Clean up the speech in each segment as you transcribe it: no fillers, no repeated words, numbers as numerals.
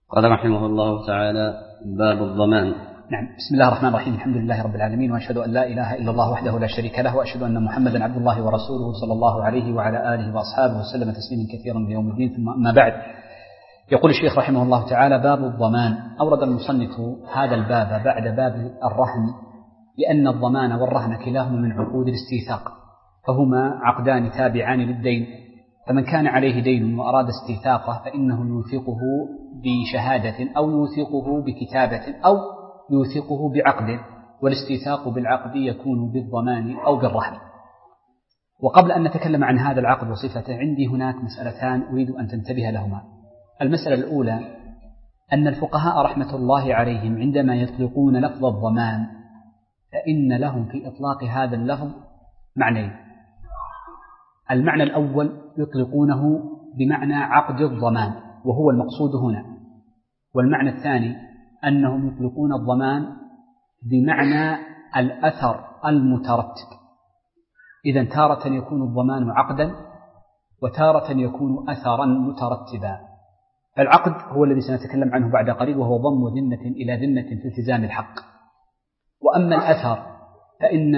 قال رحمه الله تعالى: باب الضمان. نعم. بسم الله الرحمن الرحيم. الحمد لله رب العالمين، وأشهد أن لا إله إلا الله وحده لا شريك له، وأشهد أن محمدا عبد الله ورسوله صلى الله عليه وعلى آله وأصحابه وسلم تسليما كثيرا ليوم الدين. ثم أما بعد، يقول الشيخ رحمه الله تعالى: باب الضمان. أورد المصنف هذا الباب بعد باب الرهن، لأن الضمان والرهن كلاهما من عقود الاستيثاق، فهما عقدان تابعان للدين، فمن كان عليه دين وأراد استيثاقه فإنه يوثقه بشهادة أو يوثقه بكتابة أو يوثقه بعقد، والاستيثاق بالعقد يكون بالضمان أو بالرهن. وقبل أن نتكلم عن هذا العقد وصفته، عندي هناك مسألتان أريد أن تنتبه لهما. المسألة الأولى أن الفقهاء رحمة الله عليهم عندما يطلقون لفظ الضمان فإن لهم في إطلاق هذا اللفظ معنيين. المعنى الأول يطلقونه بمعنى عقد الضمان وهو المقصود هنا، والمعنى الثاني أنهم يطلقون الضمان بمعنى الأثر المترتب. إذن تارة يكون الضمان عقدا وتارة يكون أثرا مترتبا. العقد هو الذي سنتكلم عنه بعد قليل، وهو ضم ذمة إلى ذمة في التزام الحق. وأما الأثر فإن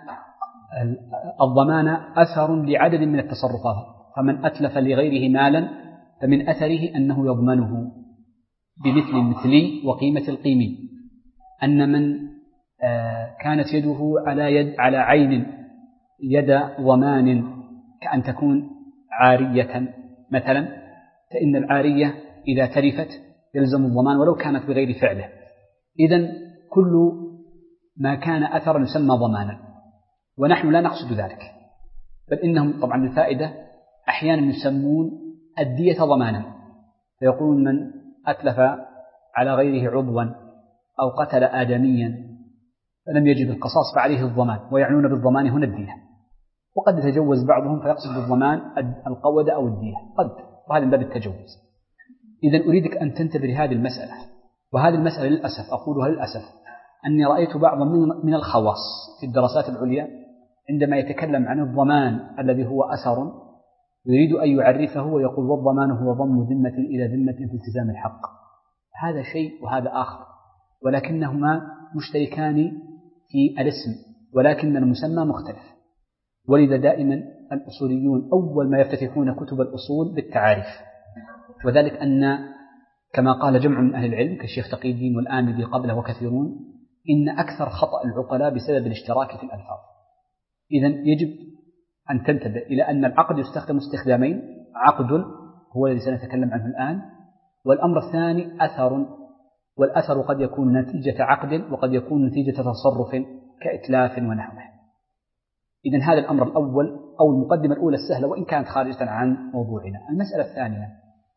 الضمان أثر لعدد من التصرفات، فمن أتلف لغيره مالا فمن أثره أنه يضمنه بمثل المثلي وقيمة القيمي. أن من كانت يده على عين يد ضمان كأن تكون عارية مثلا، فإن العارية إذا تلفت يلزم الضمان ولو كانت بغير فعله. إذن كل ما كان أثرا يسمى ضمانا، ونحن لا نقصد ذلك، بل إنهم طبعا للفائدة أحيانا يسمون الدية ضمانا، فيقولون من أتلف على غيره عضوا أو قتل آدميا فلم يجد القصاص فعليه الضمان، ويعنون بالضمان هنا الدية. وقد يتجوز بعضهم فيقصد بالضمان القود أو الدية، وهذا من باب التجوز. إذن أريدك أن تنتبه لهذه المسألة، وهذه المسألة للأسف أقولها للأسف أني رأيت بعضا من الخواص في الدراسات العليا عندما يتكلم عن الضمان الذي هو أثر يريد أن يعرفه ويقول والضمان هو ضم ذمة إلى ذمة في التزام الحق. هذا شيء وهذا آخر، ولكنهما مشتركان في الاسم ولكن المسمى مختلف. ولذا دائما الأصوليون أول ما يفتتحون كتب الأصول بالتعاريف، وذلك أن كما قال جمع من أهل العلم كالشيخ تقي الدين والآمدي قبله وكثيرون إن أكثر خطأ العقلاء بسبب الاشتراك في الألفاظ. إذن يجب أن تنتبه إلى أن العقد يستخدم استخدامين: عقد هو الذي سنتكلم عنه الآن، والأمر الثاني أثر، والأثر قد يكون نتيجة عقد وقد يكون نتيجة تصرف كإتلاف ونحوه. إذن هذا الأمر الأول أو المقدمة الأولى السهلة وإن كانت خارجة عن موضوعنا. المسألة الثانية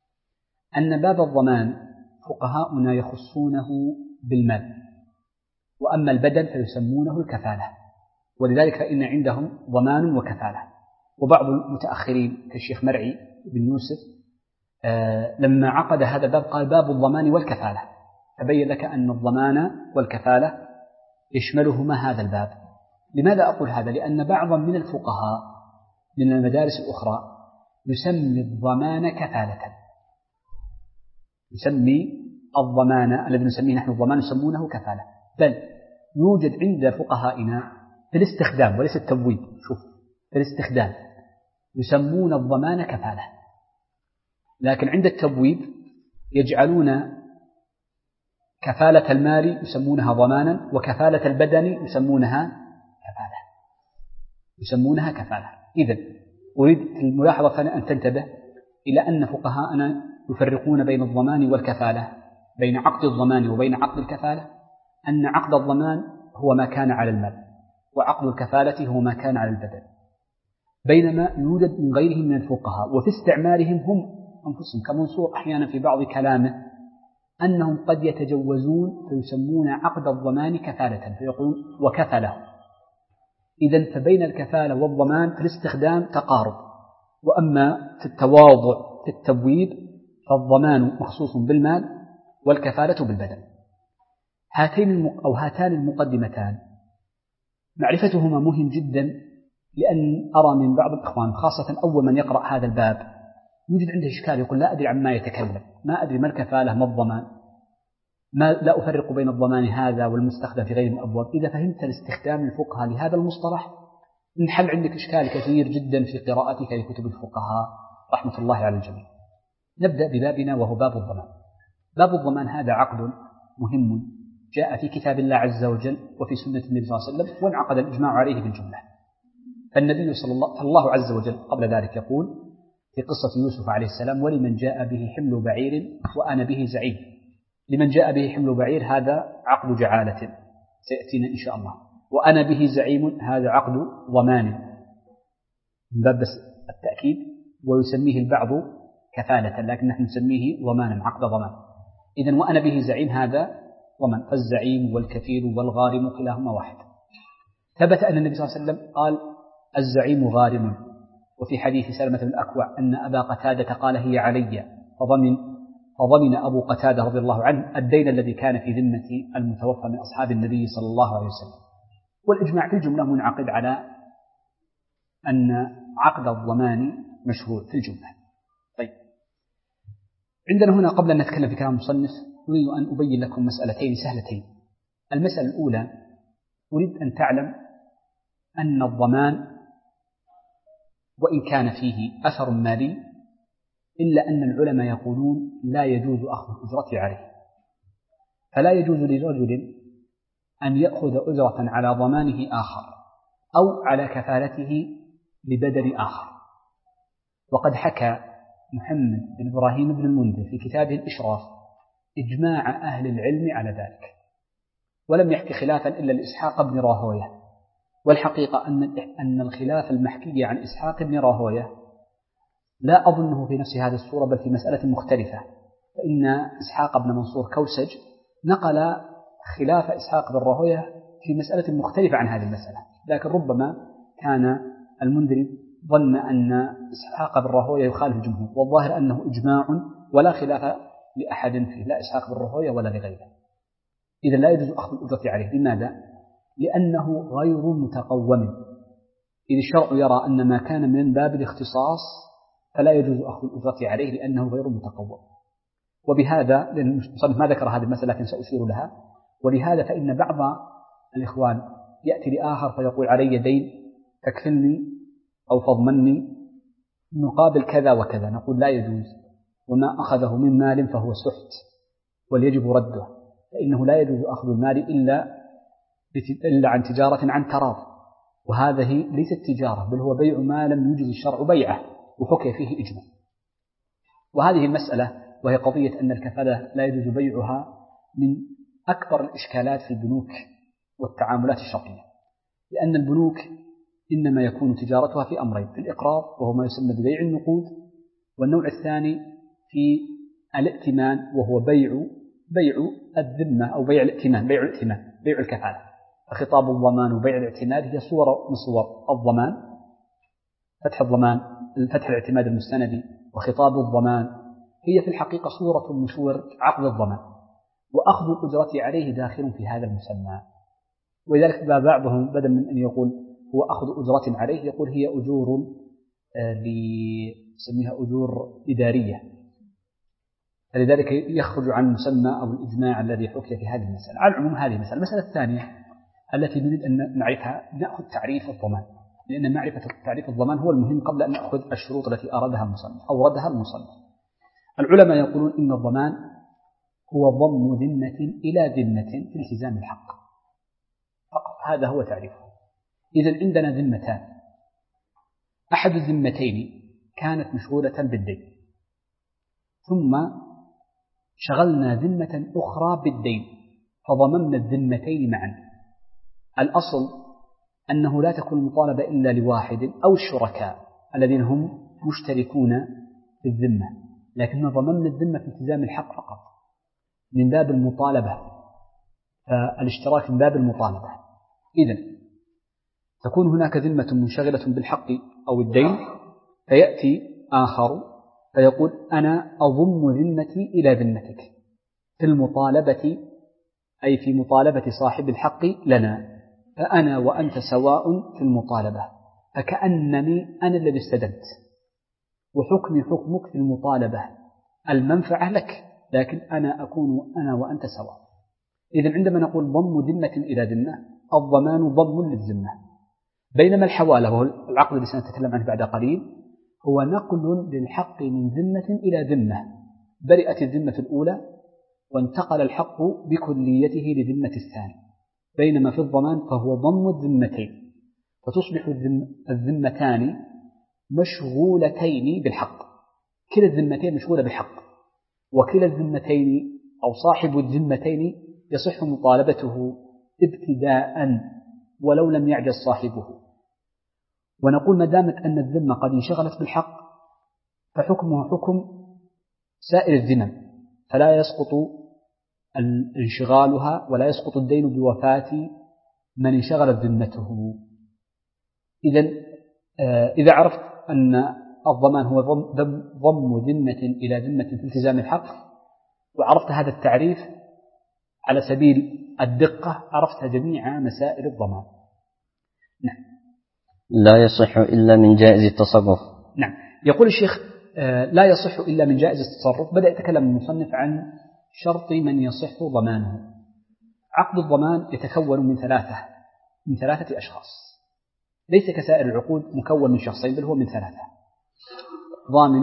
أن باب الضمان فقهاؤنا يخصونه بالمال، وأما البدن فيسمونه الكفالة، ولذلك فإن عندهم ضمان وكفالة. وبعض المتأخرين كالشيخ مرعي بن يوسف لما عقد هذا الباب قال باب الضمان والكفالة، فبين لك أن الضمان والكفالة يشملهما هذا الباب. لماذا أقول هذا؟ لأن بعضا من الفقهاء من المدارس الأخرى يسمي الضمان كفالة، يسمي الضمان الذي نسميه نحن الضمان يسمونه كفالة، بل يوجد عند فقهائنا في الاستخدام وليس التبويب، شوف في الاستخدام يسمون الضمان كفالة، لكن عند التبويب يجعلون كفالة المال يسمونها ضمانا، وكفالة البدن يسمونها كفالة. إذن أريد الملاحظة أن تنتبه إلى أن فقهاءنا يفرقون بين الضمان والكفالة، بين عقد الضمان وبين عقد الكفالة، أن عقد الضمان هو ما كان على المال، وعقد الكفالة هو ما كان على البدن. بينما يوجد من غيرهم من الفقهاء وفي استعمالهم هم أنفسهم كمنصور أحيانا في بعض كلامه أنهم قد يتجوزون فيسمون عقد الضمان كفالة فيقولون وكفله. إذن فبين الكفالة والضمان في الاستخدام تقارب، وأما في التواضع في التبويب فالضمان مخصوص بالمال والكفالة بالبدن. هاتان المقدمتان معرفتهما مهم جدا، لأن أرى من بعض الإخوان خاصة أول من يقرأ هذا الباب يوجد عنده إشكال، يقول لا أدري عما يتكلم، ما أدري ما الكفالة، ما الضمان، لا أفرق بين الضمان هذا والمستخدم في غير الأبواب. إذا فهمت الاستخدام الفقهاء لهذا المصطلح انحل عندك إشكال كثير جدا في قراءتك لكتب الفقهاء رحمة الله على الجميع. نبدأ ببابنا وهو باب الضمان. باب الضمان هذا عقد مهم جاء في كتاب الله عز وجل وفي سنة النبي صلى الله عليه وسلم، وانعقد الإجماع عليه بالجملة. فالنبي صلى الله عز وجل قبل ذلك يقول في قصة يوسف عليه السلام: ولمن جاء به حمل بعير وأنا به زعيم. لمن جاء به حمل بعير هذا عقد جعالة سيأتينا إن شاء الله، وأنا به زعيم هذا عقد ضمان من باب التأكيد، ويسميه البعض كفالة لكن نحن نسميه ضمانا، عقد ضمان. إذن وأنا به زعيم هذا ضمان، فالزعيم والكفيل والغارم كلاهما واحد. ثبت أن النبي صلى الله عليه وسلم قال: الزعيم غارم. وفي حديث سلمة بن الأكوع أن أبا قتادة قال: هي علي، فضمن أبو قتادة رضي الله عنه الدين الذي كان في ذمة المتوفى من أصحاب النبي صلى الله عليه وسلم. والإجماع في الجملة منعقد على أن عقد الضمان مشروع في الجملة. طيب، عندنا هنا قبل أن نتكلم في كلام المصنف أريد أن أبين لكم مسألتين سهلتين. المسألة الأولى، أريد أن تعلم أن الضمان وإن كان فيه أثر مالي إلا أن العلماء يقولون لا يجوز أخذ الأجرة عليه. فلا يجوز لرجل أن يأخذ أجرة على ضمانه آخر أو على كفالته لبدل آخر. وقد حكى محمد بن إبراهيم بن المنذر في كتابه الإشراف إجماع أهل العلم على ذلك، ولم يحكي خلافا إلا لإسحاق بن راهويه. والحقيقة أن الخلاف المحكي عن إسحاق بن راهويه لا أظنه في نفس هذه الصورة، بل في مسألة مختلفة. فإن إسحاق بن منصور كوسج نقل خلاف إسحاق بن راهويه في مسألة مختلفة عن هذه المسألة، لكن ربما كان المنذري ظن أن إسحاق بن راهويه يخالف الجمهور، والظاهر أنه إجماع ولا خلاف لأحد فيه، لا إسحاق بن راهويه ولا لغيره. إذا لا يجوز أخذ الأجرة عليه. لماذا؟ لأنه غير متقوم. إذ الشرع يرى أن ما كان من باب الاختصاص فلا يجوز أخذ الأجرة عليه لأنه غير متقوم. وبهذا، لأن المصنف ما ذكر هذه المسألة لكن سأشير لها، ولهذا فإن بعض الإخوان يأتي لآخر فيقول: علي دين تكفلني أو فضمني مقابل كذا وكذا. نقول: لا يجوز، وما أخذه من مال فهو سحت وليجب رده، فإنه لا يجوز أخذ المال إلا عن تجارة عن تراض، وهذه ليست تجارة بل هو بيع ما لم يجز الشرع بيعه وحكي فيه إجماع. وهذه المسألة وهي قضية أن الكفالة لا يجوز بيعها من أكبر الإشكالات في البنوك والتعاملات الشرعية، لأن البنوك إنما يكون تجارتها في أمرين: في الإقراض وهو ما يسمى ببيع النقود، والنوع الثاني في الائتمان وهو بيع الذمة أو بيع الائتمان، بيع الكفالة. فخطاب الضمان وبيع الاعتماد هي صورة من صور الضمان، فتح الاعتماد المستندي، وخطاب الضمان هي في الحقيقة صورة من صور عقد الضمان، وأخذ الأجرة عليه داخل في هذا المسمى. ولذلك بعضهم بدل من أن يقول هو أخذ أجرة عليه يقول هي أجور نسميها أجور إدارية، فلذلك يخرج عن المسمى أو الإجماع الذي حكي في هذه المسألة. على العموم هذه المسألة. المسألة الثانية التي نريد أن نعرفها، نأخذ تعريف الضمان، لأن معرفة تعريف الضمان هو المهم قبل أن نأخذ الشروط التي أوردها المصنف. العلماء يقولون إن الضمان هو ضم ذمة إلى ذمة في التزام الحق فقط، هذا هو تعريفه. إذن عندنا ذمتان، أحد الذمتين كانت مشغولة بالدين، ثم شغلنا ذمة أخرى بالدين فضممنا الذمتين معا. الأصل أنه لا تكون المطالبة إلا لواحد أو الشركاء الذين هم مشتركون في الذمة، لكن ضممنا الذمة في التزام الحق فقط من باب المطالبة، فالاشتراك من باب المطالبة. إذن تكون هناك ذمة منشغلة بالحق أو الدين، فيأتي آخر فيقول: أنا أضم ذمتي إلى ذمتك في المطالبة، أي في مطالبة صاحب الحق لنا، فأنا وأنت سواء في المطالبة، فكأنني أنا الذي استدمت وحكمي حكمك في المطالبة، المنفعة لك لكن أنا أكون أنا وأنت سواء. إذن عندما نقول ضم ذمة إلى ذمة، الضمان ضم للذمة، بينما الحوالة وهو العقد الذي سنتكلم عنه بعد قليل هو نقل للحق من ذمة إلى ذمة، برئت الذمة الأولى وانتقل الحق بكليته لذمة الثاني، بينما في الضمان فهو ضم الذمتين، فتصبح الذمتان مشغولتين بالحق، كلا الذمتين مشغولة بالحق، وكلا الذمتين أو صاحب الذمتين يصح مطالبته ابتداء ولو لم يعجز صاحبه. ونقول ما دامت أن الذمة قد انشغلت بالحق فحكمه حكم سائر الذمم، فلا يسقط انشغالها ولا يسقط الدين بوفاة من انشغلت ذمته. إذا عرفت أن الضمان هو ضم ذمة إلى ذمة في التزام الحق، وعرفت هذا التعريف على سبيل الدقة، عرفت جميع مسائل الضمان. نعم. لا يصح إلا من جائز التصرف. نعم. يقول الشيخ لا يصح إلا من جائز التصرف. بدأ يتكلم المصنف عن شرط من يصح ضمانه. عقد الضمان يتكون من ثلاثة أشخاص، ليس كسائر العقود مكون من شخصين، بل هو من ثلاثة: ضامن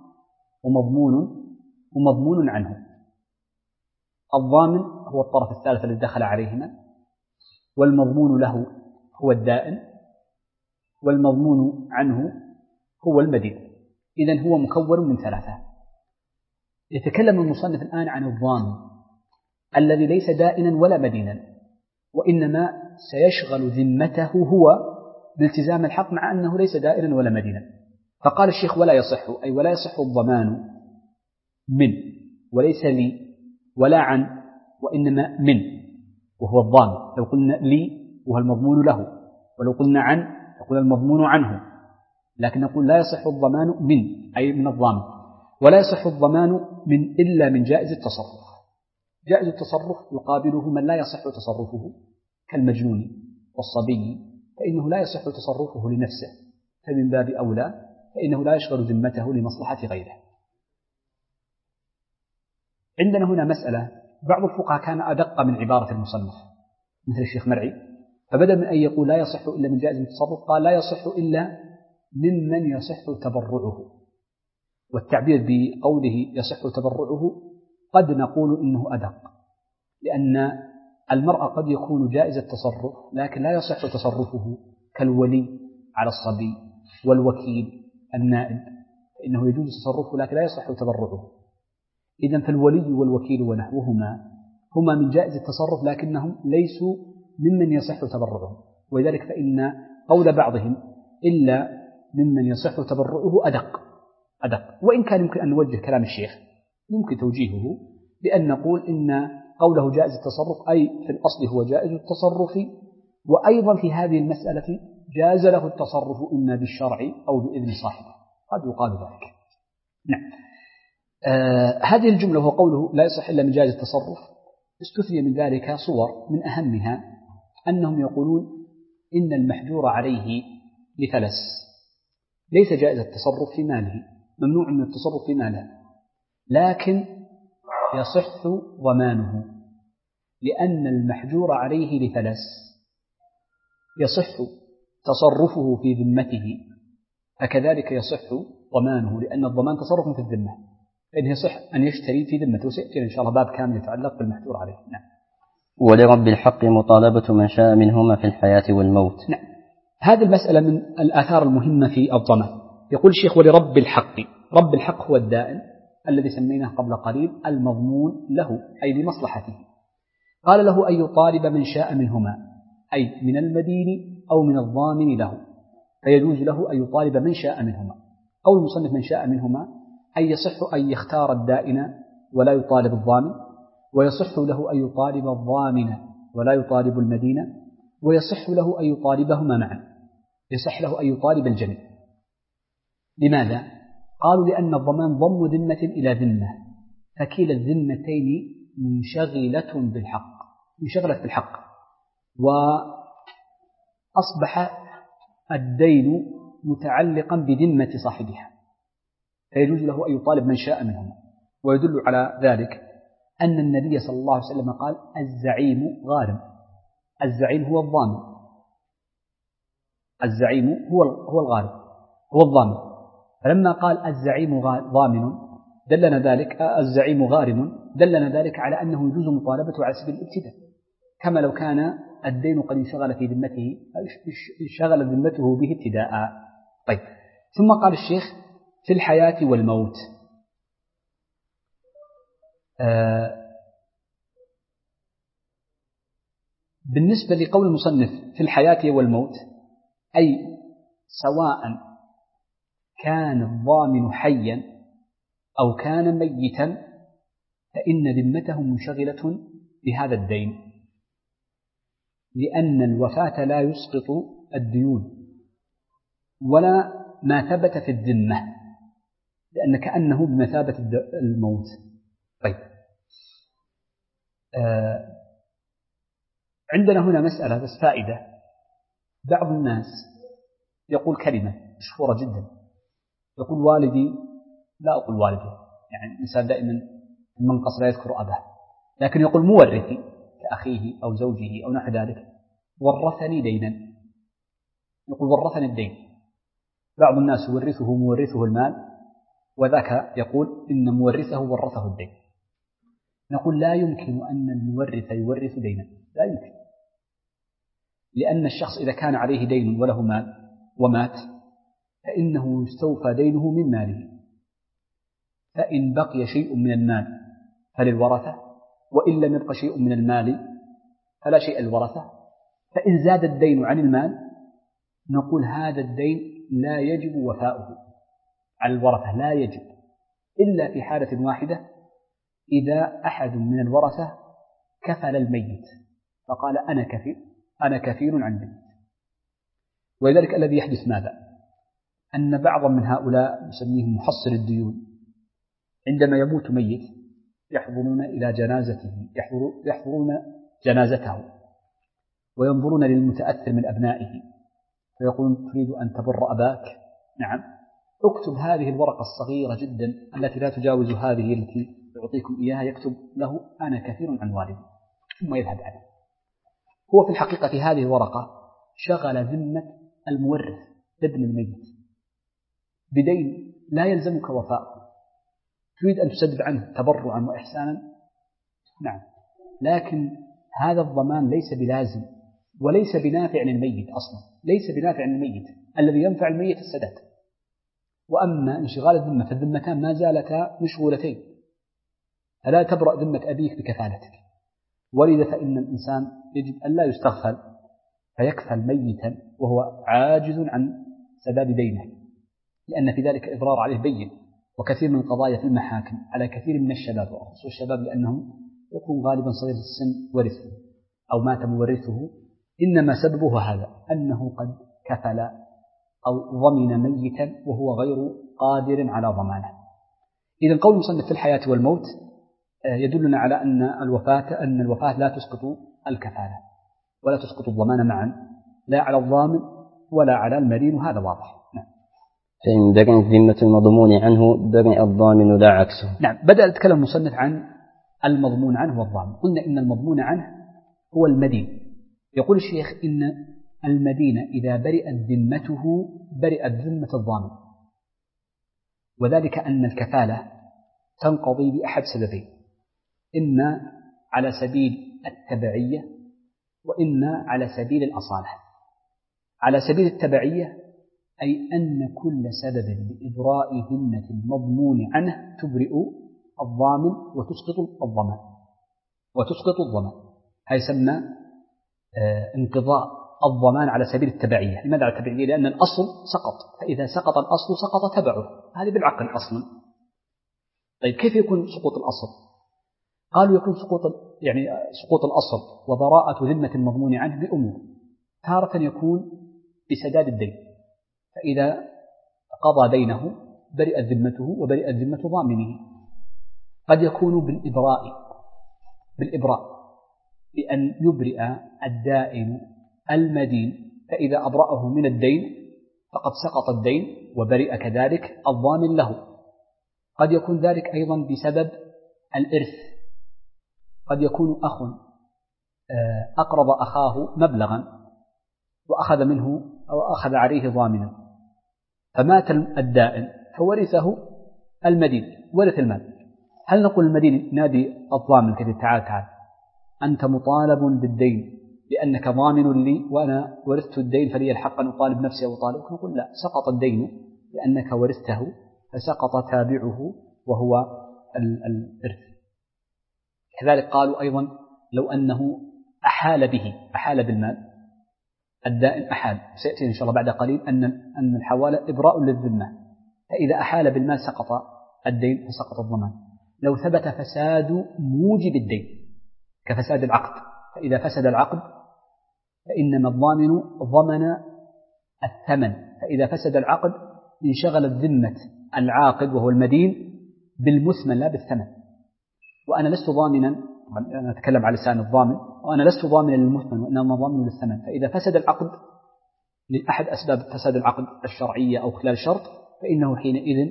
ومضمون عنه. الضامن هو الطرف الثالث الذي دخل عليهما، والمضمون له هو الدائن، والمضمون عنه هو المدين. إذن هو مكون من ثلاثة. يتكلم المصنف الآن عن الضامن الذي ليس دائنا ولا مدينا، وإنما سيشغل ذمته هو بالتزام الحق مع أنه ليس دائنا ولا مدينا. فقال الشيخ ولا يصح، أي ولا يصح الضمان من، وليس لي ولا عن، وإنما من، وهو الضامن. لو قلنا لي وهو المضمون له، ولو قلنا عن يقول المضمون عنه، لكن نقول لا يصح الضمان من، أي من الضامن. ولا يصح الضمان من إلا من جائز التصرف. جائز التصرف يقابله من لا يصح تصرفه كالمجنون والصبي، فإنه لا يصح تصرفه لنفسه، فمن باب أولى فإنه لا يشغل ذمته لمصلحة غيره. عندنا هنا مسألة، بعض الفقهاء كان أدق من عبارة المصنف مثل الشيخ مرعي، فبدل من أن يقول لا يصح إلا من جائز التصرف قال لا يصح إلا ممن يصح تبرعه. والتعبير بقوله يصح تبرعه قد نقول إنه أدق، لأن المرأة قد يكون جائز التصرف لكن لا يصح تصرفه كالولي على الصبي والوكيل النائب، فإنه يجوز تصرفه لكن لا يصح تبرعه. إذن فالولي والوكيل ونحوهما هما من جائز التصرف لكنهم ليسوا ممن يصح تبرعه، ولذلك فإن قول بعضهم إلا ممن يصح تبرعه أدق. وإن كان يمكن أن نوجه كلام الشيخ، يمكن توجيهه بأن نقول إن قوله جائز التصرف أي في الأصل هو جائز التصرف، وأيضا في هذه المسألة جاز له التصرف إما بالشرع أو بإذن صاحبه، قد يقال ذلك. نعم. هذه الجملة وهو قوله لا يصح إلا من جائز التصرف استثني من ذلك صور، من أهمها أنهم يقولون إن المحجور عليه لفلس ليس جائز التصرف في ماله، ممنوع من التصرف في ماله، لكن يصح ضمانه، لأن المحجور عليه لفلس يصح تصرفه في ذمته، فكذلك يصح ضمانه، لأن الضمان تصرف في الذمة، فإنه يصح أن يشتري في ذمته. سيأتي إن شاء الله باب كامل يتعلق بالمحجور عليه. نعم. ولرب الحق مطالبة من شاء منهما في الحياة والموت. نعم. هذه المسألة من الآثار المهمة في الضمان. يقول الشيخ ولرب الحق. رب الحق هو الدائن الذي سميناه قبل قليل المضمون له، أي لمصلحته. قال له أن يطالب من شاء منهما، أي من المدين أو من الضامن له، فيجوز له أن يطالب من شاء منهما. أو المصنف من شاء منهما أي يصح أن يختار الدائن ولا يطالب الضامن، ويصح له أن يطالب الضامن ولا يطالب المدين، ويصح له أن يطالبهما معا، يصح له أن يطالب الجميع. لماذا؟ قالوا لأن الضمان ضم ذمة إلى ذمة، فكلا الذمتين منشغلة بالحق، وأصبح الدين متعلقا بذمة صاحبها، فيجوز له أن يطالب من شاء منهم. ويدل على ذلك أن النبي صلى الله عليه وسلم قال الزعيم غارم. الزعيم هو الضامن، الزعيم هو الغارم، هو الضامن. فلما قال الزعيم ضامن دلنا ذلك، الزعيم غارم دلنا ذلك على أنه يجوز مطالبته على سبيل الابتداء، كما لو كان الدين قد انشغل في ذمته، انشغل ذمته به ابتداء. طيب، ثم قال الشيخ في الحياة والموت. بالنسبة لقول المصنف في الحياة والموت، أي سواء كان الضامن حيا أو كان ميتا فإن ذمته منشغلة بهذا الدين، لأن الوفاة لا يسقط الديون ولا ما ثبت في الذمة، لأن كأنه بمثابة الموت. طيب، عندنا هنا مسألة بس فائدة. بعض الناس يقول كلمة مشهورة جدا، يقول والدي، لا أقول والدي، يعني الإنسان دائما المنقص لا يذكر أباه، لكن يقول مورثي كأخيه أو زوجه أو نحو ذلك ورثني دينا، يقول ورثني الدين. بعض الناس يورثه مورثه المال، وذاك يقول إن مورثه ورثه الدين. نقول لا يمكن أن المورث يورث دينا، لا يمكن، لأن الشخص إذا كان عليه دين وله مال ومات فإنه يستوفى دينه من ماله، فإن بقي شيء من المال فللورثة، وإن لم يبق شيء من المال فلا شيء للورثة. فإن زاد الدين عن المال نقول هذا الدين لا يجب وفاؤه على الورثة، لا يجب إلا في حالة واحدة، إذا أحد من الورثة كفل الميت فقال أنا كفيل عن الميت. ولذلك الذي يحدث ماذا؟ أن بعضا من هؤلاء نسميهم محصل الديون عندما يموت ميت يحضرون إلى جنازته، يحضرون جنازته وينظرون للمتأثر من أبنائه فيقولون تريد أن تبر أباك؟ نعم، اكتب هذه الورقة الصغيرة جدا التي لا تجاوز هذه التي يعطيكم إياها، يكتب له أنا كفيل عن والدي، ثم يذهب عليه. هو في الحقيقة في هذه الورقة شغل ذمة المورث ابن الميت بدين لا يلزمك وفاء، تريد أن تسدد عنه تبرعا وإحسانا، نعم، لكن هذا الضمان ليس بلازم وليس بنافع للميت أصلا، ليس بنافع للميت، الذي ينفع الميت السداد. وأما انشغال الذمة فالذمتان ما زالتا مشغولتين، فلا تبرأ ذمة أبيك بكفالتك. ولذا فإن الإنسان يجب أن لا يستغفل فيكفل ميتا وهو عاجز عن سداد دينه، لأن في ذلك إضرار عليه بين. وكثير من القضايا في المحاكم على كثير من الشباب، وخصوصا الشباب لأنهم يكون غالبا صغير السن ورثه أو مات مورثه، إنما سببه هذا أنه قد كفل أو ضمن ميتا وهو غير قادر على ضمانه. إذن قول المصنف في الحياة والموت يدلنا على أن الوفاة لا تسقط الكفالة ولا تسقط الضمان معا، لا على الضامن ولا على المدين، وهذا واضح. نعم. فإن برئت ذمة المضمون عنه برئ الضامن لا عكسه. نعم، بدأ يتكلم المصنف عن المضمون عنه والضامن. قلنا إن المضمون عنه هو المدين. يقول الشيخ إن المدين إذا برئت ذمته برئت ذمة الضامن، وذلك أن الكفالة تنقضي بأحد سببين، إما على سبيل التبعية وإما على سبيل الأصالة. على سبيل التبعية أي أن كل سبب لإبراء ذمة المضمون عنه تبرئ الضامن وتسقط الضمان. هذا يسمى انقضاء الضمان على سبيل التبعية. لماذا على التبعية؟ لأن الأصل سقط، فإذا سقط الأصل سقط تبعه، هذه بالعقل أصلا. طيب كيف يكون سقوط الأصل؟ قالوا يكون سقوط الأصل وبراءة ذمة المضمون عنه بأمور. تارة يكون بسداد الدين، فإذا قضى دينه برئت ذمته وبرئت ذمة ضامنه. قد يكون بالإبراء بأن يبرئ الدائن المدين، فإذا أبرأه من الدين فقد سقط الدين وبرئ كذلك الضامن له. قد يكون ذلك أيضا بسبب الإرث. قد يكون أخ أقرض أخاه مبلغا وأخذ منه أو أخذ عليه ضامنا، فمات الدائن فورثه المدين، ورث المال. هل نقول المدين نادي الضامن كذا تعال أنت مطالب بالدين لأنك ضامن لي وأنا ورثت الدين فلي الحق أن أطالب نفسي أو أطالبك؟ نقول لا، سقط الدين لأنك ورثته فسقط تابعه وهو الإرث. كذلك قالوا أيضا لو أنه أحال بالمال، الدائن أحال، سيأتي إن شاء الله بعد قليل أن الحوالة إبراء للذمة، فإذا أحال بالمال سقط الدين فسقط الضمان. لو ثبت فساد موجب الدين كفساد العقد، فإذا فسد العقد فإنما الضامن ضمن الثمن، فإذا فسد العقد انشغلت ذمة العاقد وهو المدين بالمثمن لا بالثمن، وأنا لست ضامنا، أنا أتكلم على لسان الضامن، وأنا لست ضامنا للمثمن وإنما ضامن للثمن. فإذا فسد العقد لأحد أسباب فساد العقد الشرعية أو خلال شرط فإنه حينئذ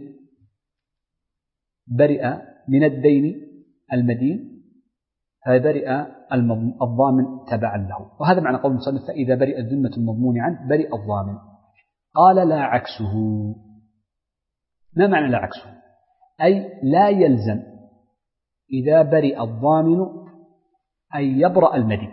برئ من الدين المدين، فبرئ الضامن تبعا له. وهذا معنى قول المصنف فإذا برئ الذمة المضمون عنه برئ الضامن. قال لا عكسه. ما معنى لا عكسه؟ أي لا يلزم إذا برئ الضامن أن يبرأ المدين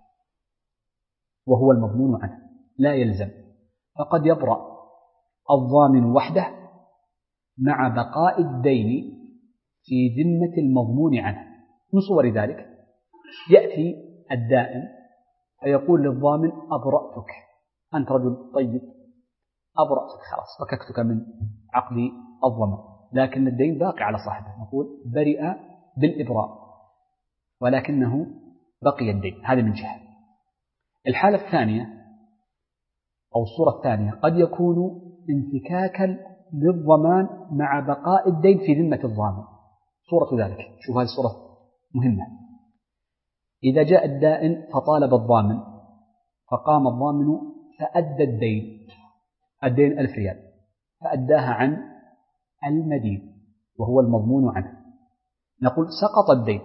وهو المضمون عنه، لا يلزم، فقد يبرأ الضامن وحده مع بقاء الدين في ذمة المضمون عنه. من صور ذلك يأتي الدائن فيقول للضامن أبرأتك، أنت رجل طيب أبرأتك خلاص فككتك من عقد الضمان، لكن الدين باقي على صاحبه، نقول برئ بالإبراء ولكنه بقي الدين. هذا من جهة. الحالة الثانية أو الصورة الثانية قد يكون انفكاكا للضمان مع بقاء الدين في ذمة الضامن. صورة ذلك، شوف هذه الصورة مهمة. إذا جاء الدائن فطالب الضامن فقام الضامن فأدى الدين 1000 ريال فأداها عن المدين وهو المضمون عنه، نقول سقط الدين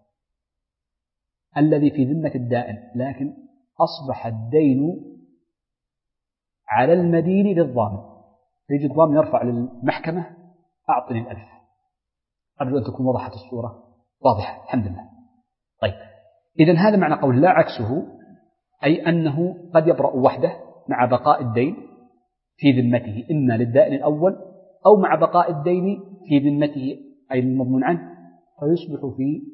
الذي في ذمة الدائن، لكن أصبح الدين على المدين للضامن، فيجي الضامن يرفع للمحكمة أعطني 1000. أرجو أن تكون وضحت الصورة واضحة الحمد لله. طيب، إذن هذا معنى قول لا عكسه، أي أنه قد يبرأ وحده مع بقاء الدين في ذمته إما للدائن الأول أو مع بقاء الدين في ذمته أي المضمون عنه، فيصبح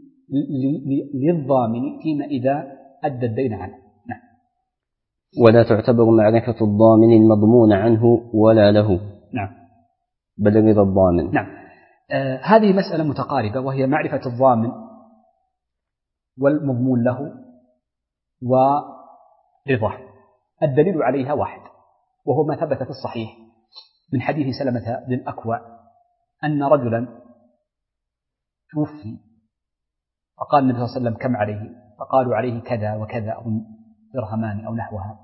للضامن فيما إذا أدى الدين عنه. نعم. ولا تعتبر معرفة الضامن المضمون عنه ولا له. نعم. بل رضا الضامن. نعم. هذه مسألة متقاربة، وهي معرفة الضامن والمضمون له ورضاه. الدليل عليها واحد، وهو ما ثبت في الصحيح من حديث سلمة بن الأكوع أن رجلا توفي فقال النبي صلى الله عليه وسلم كم عليه؟ فقالوا عليه كذا وكذا أو درهمان أو نحوها،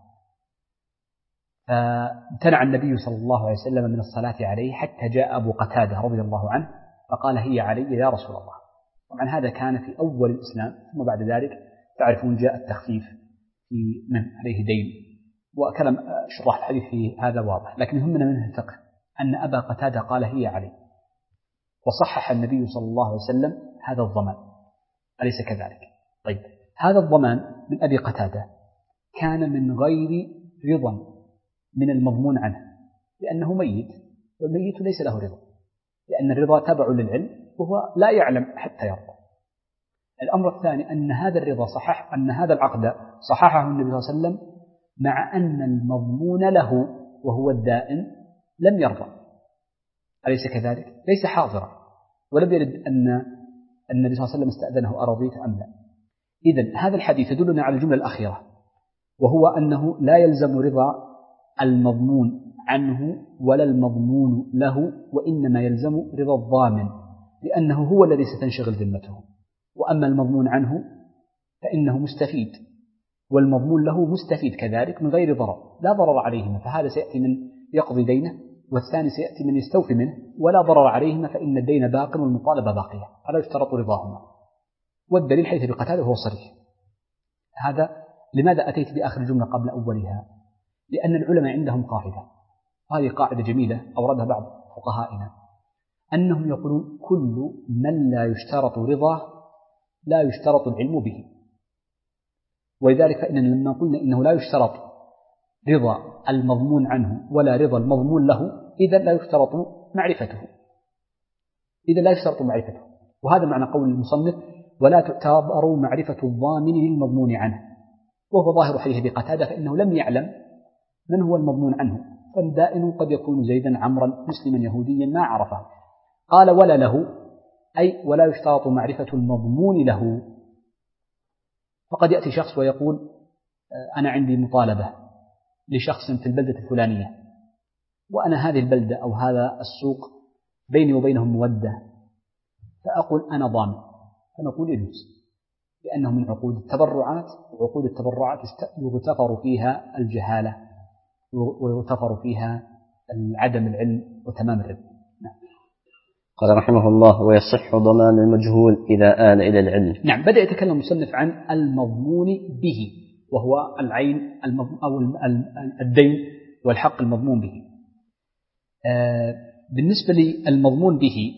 فامتنع النبي صلى الله عليه وسلم من الصلاة عليه حتى جاء أبو قتادة رضي الله عنه فقال هي علي يا رسول الله. طبعا هذا كان في أول الإسلام، ثم بعد ذلك تعرفون جاء التخفيف في من عليه دين، وكلام شراح الحديث في هذا واضح، لكن يهمنا منه الفقه أن أبا قتادة قال هي علي، وصحح النبي صلى الله عليه وسلم هذا الضمان، أليس كذلك؟ طيب، هذا الضمان من أبي قتادة كان من غير رضا من المضمون عنه، لأنه ميت، والميت ليس له رضا، لأن الرضا تبع للعلم وهو لا يعلم حتى يرضى. الأمر الثاني أن هذا الرضا صحح، أن هذا العقد صححه النبي صلى الله عليه وسلم مع أن المضمون له وهو الدائن لم يرضى، أليس كذلك؟ ليس حاضرا، ولم يرد أن النبي صلى الله عليه وسلم استأذنه أرضيت أم لا. إذن هذا الحديث يدلنا على الجملة الأخيرة، وهو أنه لا يلزم رضا المضمون عنه ولا المضمون له، وإنما يلزم رضا الضامن، لأنه هو الذي ستنشغل ذمته، وأما المضمون عنه فإنه مستفيد، والمضمون له مستفيد كذلك من غير ضرر، لا ضرر عليهما، فهذا سيأتي من يقضي دينه والثاني سيأتي من يستوفي منه ولا ضرر عليهما فإن الدين باق والمطالبة باقية، هذا يشترط رضاهما. والدليل حديث بقتادة وهو صريح. هذا لماذا أتيت بآخر الجملة قبل أولها؟ لأن العلماء عندهم قاعدة، هذه قاعدة جميلة أوردها بعض فقهائنا، أنهم يقولون كل من لا يشترط رضاه لا يشترط العلم به. ولذلك فإننا لما قلنا إنه لا يشترط رضا المضمون عنه ولا رضا المضمون له، إذا لا يشترط معرفته. وهذا معنى قول المصنف ولا تعتبر معرفة الضامن للمضمون عنه، وهو ظاهر حديث بقتادة فإنه لم يعلم من هو المضمون عنه، فالدائن قد يكون زيدا عمرا مسلما يهوديا ما عرفه. قال ولا له، أي ولا يشترط معرفة المضمون له. فقد يأتي شخص ويقول أنا عندي مطالبة لشخص في البلدة الفلانية، وأنا هذه البلدة أو هذا السوق بيني وبينهم مودة، فأقول أنا ضامن، فنقول يجوز، لأنه من عقود التبرعات، وعقود التبرعات يغتفر فيها الجهالة ويغتفر فيها عدم العلم وتمام العلم. قال رحمه الله ويصح ضمان المجهول إذا آل إلى العلم. نعم، بدأ يتكلم المصنف عن المضمون به، وهو العين أو الدين والحق المضمون به. بالنسبة للمضمون به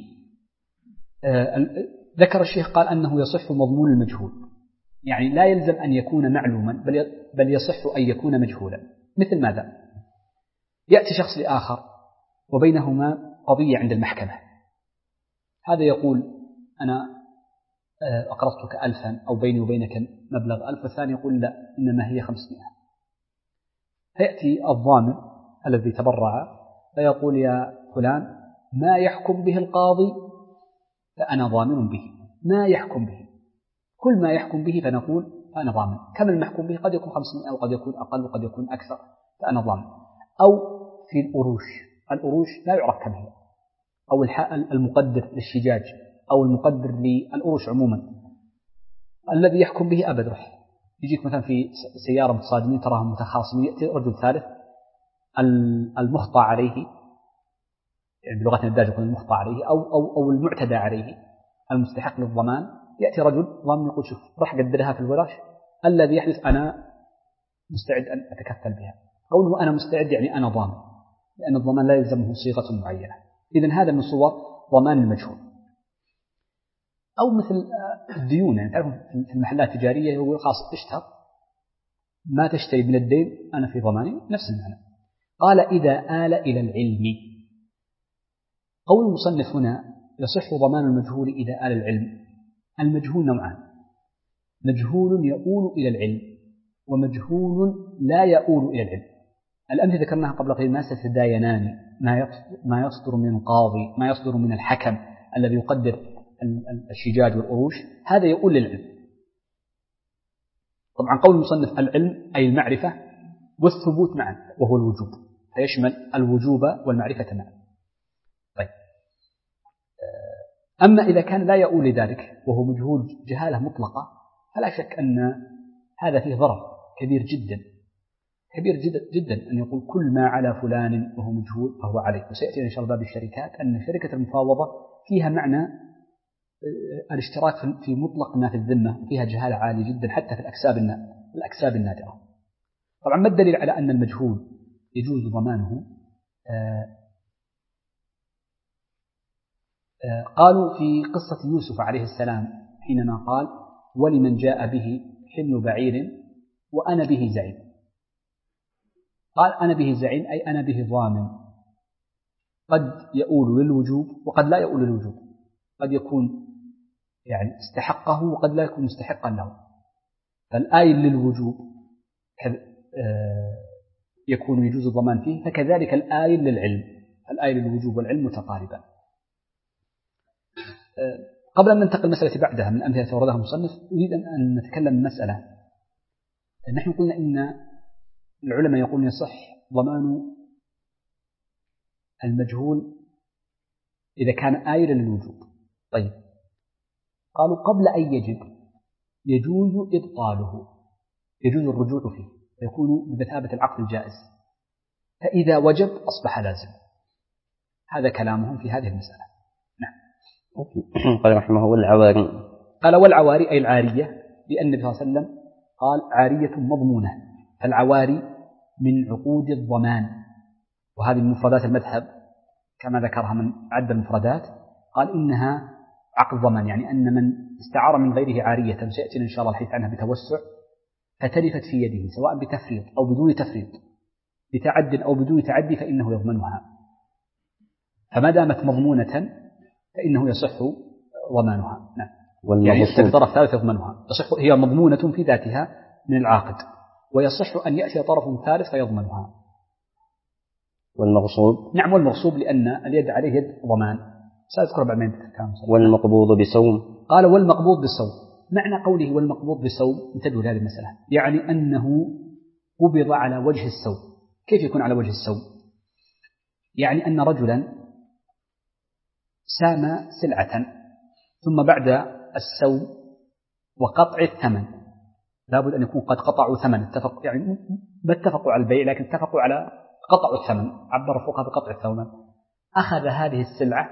ذكر الشيخ قال أنه يصح مضمون المجهول، يعني لا يلزم أن يكون معلوما بل يصح أن يكون مجهولا. مثل ماذا؟ يأتي شخص لآخر وبينهما قضية عند المحكمة، هذا يقول أنا أقرضتك 1000 أو بيني وبينك مبلغ 1000، والثاني يقول لا إنما هي 500. فيأتي الضامن الذي تبرع فيقول يا فلان ما يحكم به القاضي فأنا ضامن به، ما يحكم به، كل ما يحكم به فنقول أنا ضامن. كم المحكوم به؟ قد يكون 500 أو قد يكون أقل وقد يكون أكثر، فأنا ضامن. أو في الأروش لا يعرف كم هي، أو المقدر للشجاج أو المقدر للأروش عموما، الذي يحكم به أبد رح يجيك مثلا في سيارة متصادمين تراهم متخاصمين، يأتي رجل ثالث المخطأ عليه، يعني بلغتنا الدارجة يقول المخطأ عليه أو المعتدى عليه المستحق للضمان، يأتي رجل ضامن يقول شوف راح أقدرها في الوراش، الذي يحدث أنا مستعد أن أتكفل بها. قوله أنا مستعد يعني أنا ضامن، لأن الضمان لا يلزمه صيغة معينة. إذن هذا من صور ضمان المجهول. أو مثل الديون، يعني تعرفون في المحلات التجارية يقول خاص اشتر ما تشتري من الدين أنا في ضماني، نفس المعنى. قال إذا آل إلى العلم. قول المصنف هنا يصح ضمان المجهول إذا آل العلم. المجهول نوعان: مجهول يؤول إلى العلم ومجهول لا يؤول إلى العلم. الأمثلة ذكرناها قبل قليل: ما ستداينان، ما يصدر من القاضي، ما يصدر من الحكم الذي يقدر الشجاج والأروش، هذا يؤول للعلم. طبعا قول المصنف العلم أي المعرفة والثبوت معا، وهو الوجوب، فيشمل الوجوب والمعرفة معا. طيب، أما إذا كان لا يؤول لذلك وهو مجهول جهالة مطلقة، فلا شك أن هذا فيه ضرر كبير جدا، كبير جدا أن يقول كل ما على فلان وهو مجهول فهو عليه. وسيأتي إن شاء الله باب الشركات أن شركة المفاوضة فيها معنى الاشتراك في مطلق ما في الذمة، وفيها جهالة عالية جدا حتى في الأكساب النادرة. طبعا ما الدليل على أن المجهول يجوز ضمانه؟ قالوا في قصة يوسف عليه السلام حينما قال ولمن جاء به حمل بعير وأنا به زعيم. قال أنا به زعيم أي أنا به ضامن، قد يؤول للوجوب وقد لا يؤول للوجوب، قد يكون يعني استحقه وقد لا يكون مستحقا له. فالآيل للوجوب يكون يجوز الضمان فيه، فكذلك الآيل للعلم، الآيل للوجوب والعلم متقاربان. قبل أن ننتقل المسألة بعدها من الأمثلة وردها المصنف، أريد أن نتكلم مسألة. نحن قلنا إن العلماء يقولون يصح ضمان المجهول إذا كان آيلا للوجوب. طيب، قالوا قبل أن يجب يجوز إبطاله، يجوز الرجوع فيه، فيكون بمثابة العقد الجائز. فإذا وجب أصبح لازم، هذا كلامهم في هذه المسألة. نعم. قال رحمه والعواري. قال والعواري أي العارية، لأن النبي صلى الله عليه وسلم قال عارية مضمونة، فالعواري من عقود الضمان، وهذه من مفردات المذهب كما ذكرها من عد المفردات، قال إنها عقد ضمان، يعني أن من استعار من غيره عارية، سيأتينا إن شاء الله الحديث عنها بتوسع، فتلفت في يده سواء بتفريط أو بدون تفريط، بتعد أو بدون تعدي، فإنه يضمنها. فما دامت مضمونة فإنه يصح ضمانها. نعم. يعني يأتي طرف ثالث يضمنها، تصح هي مضمونة في ذاتها من العاقد، ويصح أن يأتي طرف ثالث فيضمنها. والمغصوب. نعم والمغصوب، لأن اليد عليه يد ضمان، سأذكر بعد ما ينتهي. والمقبوض بصوم. قال والمقبوض بصوم. معنى قوله والمقبوض بصوم، انتبهوا لهذه المسألة، يعني أنه قبض على وجه الصوم. كيف يكون على وجه الصوم؟ يعني أن رجلا سام سلعة، ثم بعد السوم وقطع الثمن، لابد أن يكون قد قطعوا ثمن، اتفق يعني ما اتفقوا على البيع لكن اتفقوا على قطع الثمن، عبر الفقهاء بقطع الثمن. أخذ هذه السلعة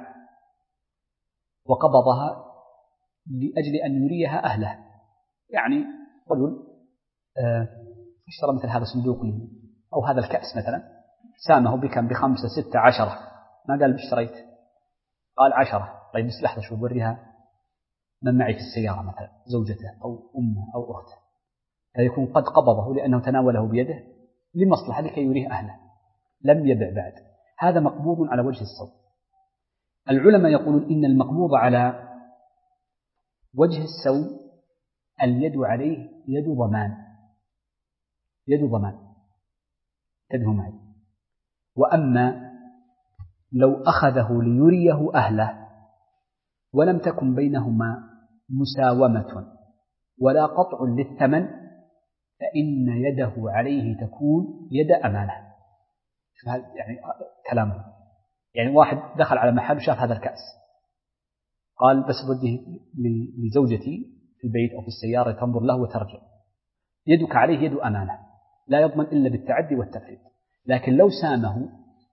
وقبضها لأجل أن يريها أهله، يعني رجل اشترى مثل هذا الصندوق أو هذا الكأس مثلا، سامه بكم ب5 6 10، ما قال اشتريت، قال 10. طيب بس لحظة شو بوريها من معي في السيارة مثلا، زوجته أو أمه أو أخته، فيكون قد قبضه لأنه تناوله بيده لمصلحة لكي يريه أهله، لم يبع بعد. هذا مقبوض على وجه الصوم. العلماء يقولون إن المقبوض على وجه السوم اليد عليه يد ضمان، يد ضمان، انتبهوا معي. وأما لو أخذه ليريه أهله ولم تكن بينهما مساومة ولا قطع للثمن، فإن يده عليه تكون يد أمانة. يعني كلامه، يعني واحد دخل على محل وشاف هذا الكأس، قال بس بديه لزوجتي في البيت أو في السيارة تنظر له وترجع، يدك عليه يد أمانة، لا يضمن إلا بالتعدي والتفريط. لكن لو سامه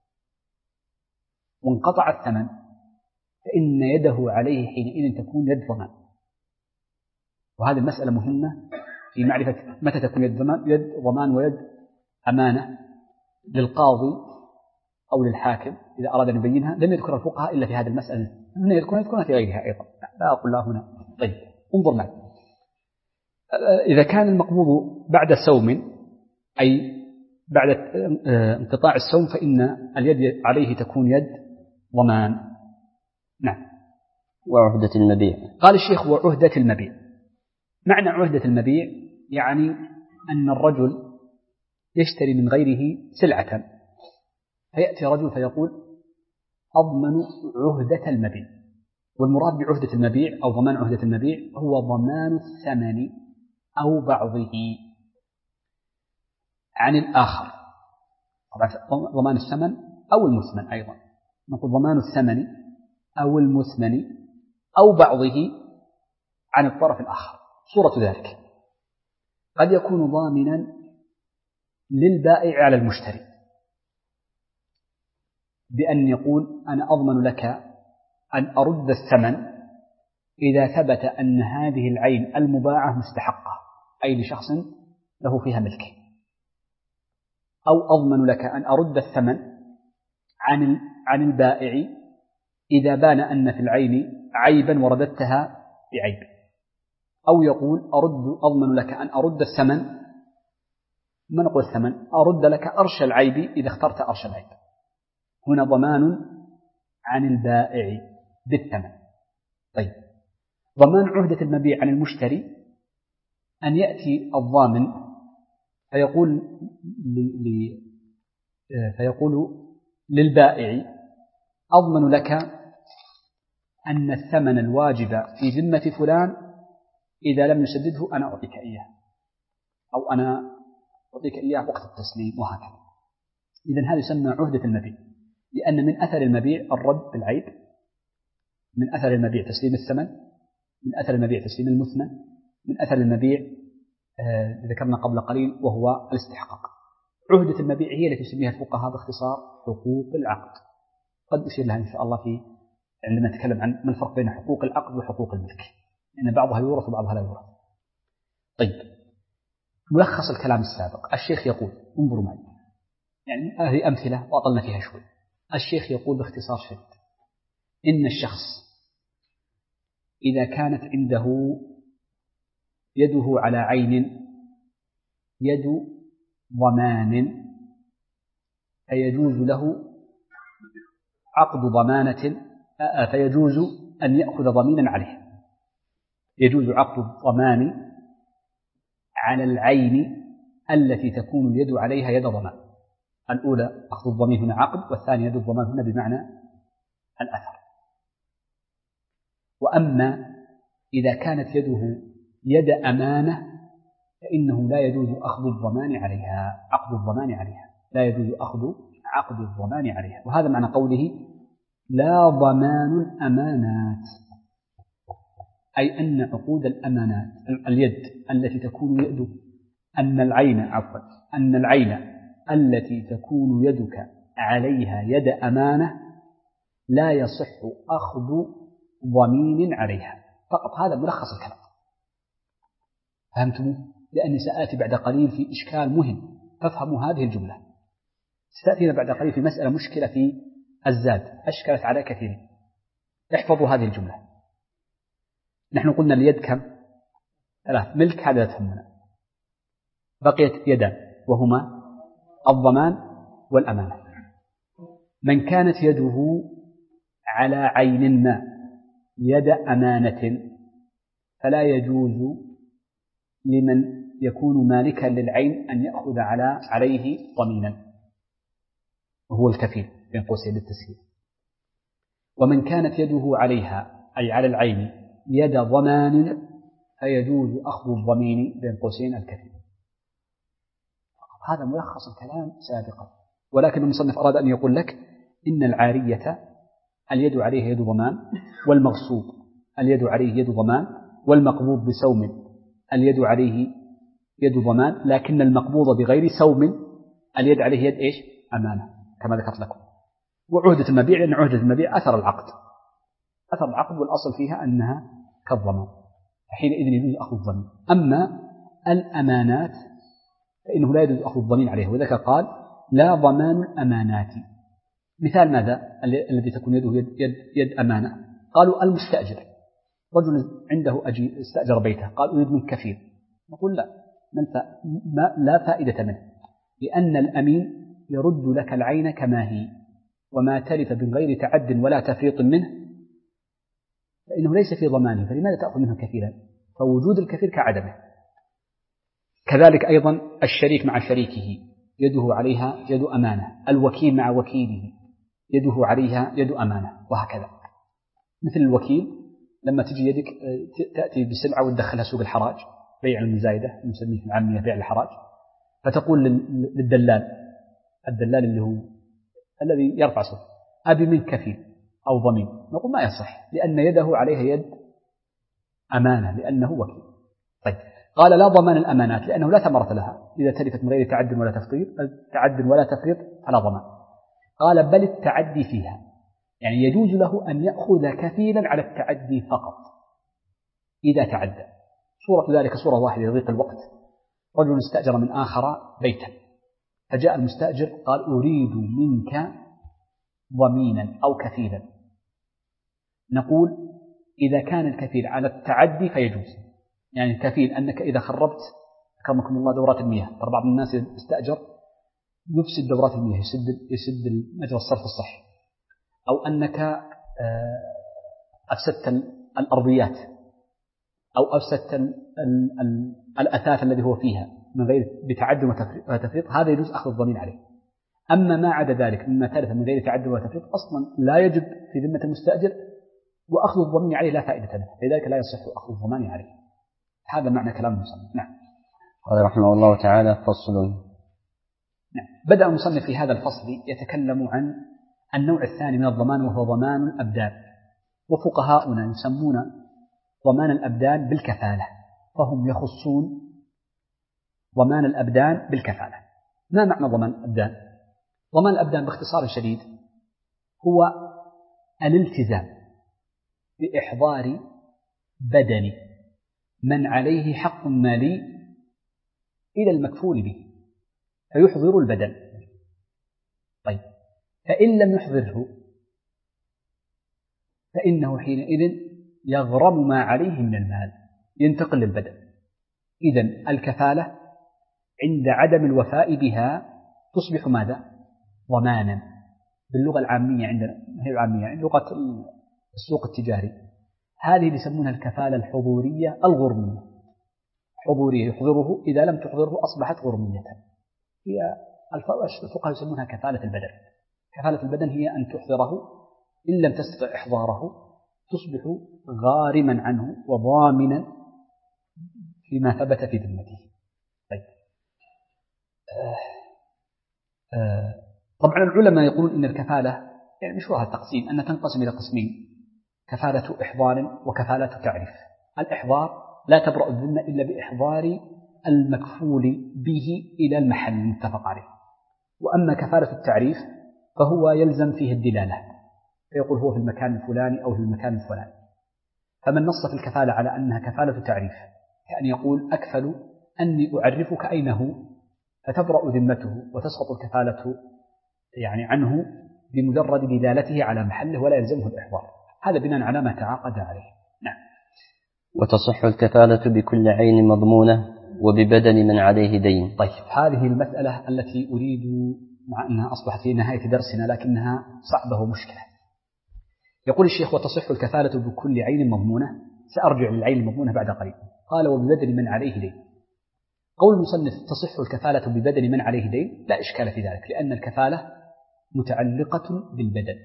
وانقطع الثمن فإن يده عليه حينئذ تكون يد ضمان. وهذه المسألة مهمة في معرفة متى تكون يد ضمان ويد أمانة للقاضي أو للحاكم إذا أراد أن يبينها. لم يذكر الفقهاء إلا في هذه المسألة، هنا يذكرونها في غيرها أيضا، لا أقول لا هنا. طيب انظر معي، إذا كان المقبوض بعد سوم أي بعد انقطاع السوم فإن اليد عليه تكون يد ضمان. نعم. وعهدة المبيع. قال الشيخ وعهدة المبيع. معنى عهدة المبيع يعني أن الرجل يشتري من غيره سلعة، فيأتي رجل فيقول أضمن عهدة المبيع. والمراد بعهدة المبيع أو ضمان عهدة المبيع هو ضمان الثمن أو بعضه عن الآخر. طبعا ضمان الثمن أو المثمن أيضا، نقول ضمان الثمن أو المثمن أو بعضه عن الطرف الآخر. صورة ذلك قد يكون ضامنا للبائع على المشتري بأن يقول أنا أضمن لك أن أرد الثمن إذا ثبت أن هذه العين المباعة مستحقة، أي لشخص له فيها ملك، أو أضمن لك أن أرد الثمن عن البائع إذا بان أن في العين عيبا ورددتها بعيب، أو يقول أضمن لك أن أرد الثمن، ما نقول الثمن، أرد لك أرش العيب إذا اخترت أرش العيب. هنا ضمان عن البائع بالثمن. طيب ضمان عهدة المبيع عن المشتري أن يأتي الضامن فيقول للبائع أضمن لك أن الثمن الواجب في ذمة فلان إذا لم يسدده أنا أعطيك إياه، أو أنا أعطيك إياه وقت التسليم، وهكذا. إذن هذا يسمى عهدة المبيع، لأن من أثر المبيع الرد بالعيب، من أثر المبيع تسليم الثمن، من أثر المبيع تسليم المثمن، من أثر المبيع ذكرنا قبل قليل وهو الاستحقاق. عهدة المبيع هي التي يسميها الفقهاء باختصار حقوق العقد. قد أشير لها إن شاء الله عندما نتكلم عن ما الفرق بين حقوق العقد وحقوق الملك، لأن بعضها يورث وبعضها لا يورث. طيب، ملخص الكلام السابق، الشيخ يقول، انظروا معي، يعني هذه أمثلة وأطلنا فيها شوي. الشيخ يقول باختصار شديد إن الشخص إذا كانت عنده يده على عين يد ضمان فيجوز له عقد ضمانة، فيجوز أن يأخذ ضمينا عليه. يجوز عقد الضمان على العين التي تكون اليد عليها يد ضمان. الأولى أخذ الضمين هنا عقد، والثانية يد الضمان هنا بمعنى الأثر. وأما إذا كانت يده يد أمانة فإنه لا يجوز أخذ الضمان عليها، عقد الضمان عليها، لا يجوز أخذ عقد الضمان عليها. وهذا معنى قوله لا ضمان الأمانات، أي أن عقود الأمانات اليد التي تكون يد أن العين التي تكون يدك عليها يد أمانة لا يصح أخذ ضمين عليها. فقط هذا ملخص الكلام. فهمتموه؟ لأني سآتي بعد قليل في إشكال مهم، فافهموا هذه الجملة. ستأتينا بعد قليل في مسألة مشكلة في الزاد أشكلت على كثير. احفظوا هذه الجملة. نحن قلنا اليد كم؟ 3، ملك هذا تهمنا، بقيت يدان وهما الضمان والأمانة. من كانت يده على عين ما يد أمانة فلا يجوز لمن يكون مالكا للعين أن يأخذ عليه ضمينا، وهو الكفيل بين قوسين للتسهيل. ومن كانت يده عليها أي على العين يد ضمان فيجوز أخذ الضمين بين قوسين الكفيل. هذا ملخص الكلام سابقا، ولكن المصنف أراد أن يقول لك إن العارية اليد عليها يد ضمان، والمغصوب اليد عليه يد ضمان، والمقبوض بسوم اليد عليه يد ضمان، لكن المقبوض بغير سوم اليد عليه يد إيش؟ أمانة، كما ذكرت لكم. وعهدة المبيع، لأن عهدة المبيع أثر العقد والأصل فيها أنها كالضمان، حينئذ يجوز أخذ الضمين. أما الأمانات فإنه لا يجوز أخذ الضمين عليه، وذلك قال لا ضمان الأمانات. مثال ماذا الذي تكون يده يد أمانة؟ قالوا المستأجر، رجل عنده استأجر بيته، قال أريد منك كفيل، نقول لا فائدة منه، لأن الأمين يرد لك العين كما هي، وما تلف من غير تعد ولا تفريط منه فإنه ليس في ضمانه، فلماذا تأخذ منه كفيلا؟ فوجود الكفيل كعدمه. كذلك أيضا الشريك مع شريكه يده عليها يد أمانة، الوكيل مع وكيله يده عليها يد أمانة، وهكذا. مثل الوكيل لما تجي يدك تأتي بسلعة وتدخلها سوق الحراج، بيع المزايدة نسميه في العامية بيع الحراج، فتقول للدلال اللي هو الذي يرفع صوت أبي منك كفيل أو ضمين، نقول ما يصح، لأن يده عليها يد أمانة لأنه وكيل. طيب، قال لا ضمان الأمانات لأنه لا ثمرة لها، إذا تلفت من غير تعد ولا تفريط فلا ضمان. قال بل التعدي فيها، يعني يجوز له أن يأخذ كفيلا على التعدي فقط إذا تعدى. صورة ذلك صورة واحدة لضيق الوقت، رجل استأجر من آخر بيتا، فجاء المستأجر قال أريد منك ضمينا أو كفيلا، نقول إذا كان الكفيل على التعدي فيجوز، يعني الكفيل أنك إذا خربت أكرمكم الله دورات المياه، ترى بعض الناس يستأجر يفسد دورات المياه، يسد مجرى الصرف الصحي، أو أنك أفسدت الأرضيات أو أفسدت الأثاث الذي هو فيها من غير بتعد وتفريط، هذا يجوز أخذ الضمين عليه. أما ما عدا ذلك مما تلف من غير تعد وتفريط أصلا لا يجب في ذمة المستأجر، وأخذ الضمين عليه لا فائدة له، لذلك لا يصح أخذ الضمان عليه. هذا معنى كلام المصنف. نعم. قال رحمه الله تعالى فصل. نعم. بدأ المصنف في هذا الفصل يتكلم عن النوع الثاني من الضمان، وهو ضمان الأبدان. وفقهاؤنا يسمون ضمان الأبدان بالكفالة، فهم يخصون ضمان الأبدان بالكفالة. ما معنى ضمان الأبدان؟ ضمان الأبدان باختصار شديد هو الالتزام بإحضار بدن من عليه حق مالي إلى المكفول به، فيحضر البدن. طيب، فإن لم يحضره فإنه حينئذ يغرم ما عليه من المال، ينتقل للبدن. إذن الكفالة عند عدم الوفاء بها تصبح ماذا؟ ضمانا. باللغة العامية عندنا، هي العامية عند لغة السوق التجاري، هذه يسمونها الكفالة الحضورية الغرمية. حضورية يحضره، إذا لم تحضره أصبحت غرمية. هي الفقهاء يسمونها كفالة البدن. كفالة البدن هي أن تحضره، إن لم تستطع إحضاره تصبح غارما عنه وضامنا فيما ثبت في ذمته. طيب. طبعا العلماء يقولون إن الكفالة يعني مشروع التقسيم أنها تنقسم إلى قسمين: كفالة إحضار وكفالة تعريف. الإحضار لا تبرأ الذمة إلا بإحضار المكفول به إلى المحل المتفق عليه. وأما كفالة التعريف فهو يلزم فيه الدلالة، فيقول هو في المكان الفلاني أو في المكان الفلاني. فمن نص في الكفالة على أنها كفالة تعريف كأن يقول أكفل أني أعرفك أين هو، فتبرأ ذمته وتسقط الكفالة يعني عنه بمجرد دلالته على محله ولا يلزمه الإحضار. هذا بناء على ما تعاقد عليه. نعم. وتصح الكفالة بكل عين مضمونة وببدن من عليه دين. طيب، هذه المسألة التي أريد، مع أنها أصبحت في نهاية درسنا لكنها صعبة ومشكلة. يقول الشيخ: وتصح الكفالة بكل عين مضمونة. سأرجع للعين المضمونة بعد قليل. قال: وببدن من عليه دين. قول المصنف تصح الكفالة ببدن من عليه دين لا إشكال في ذلك، لأن الكفالة متعلقة بالبدن،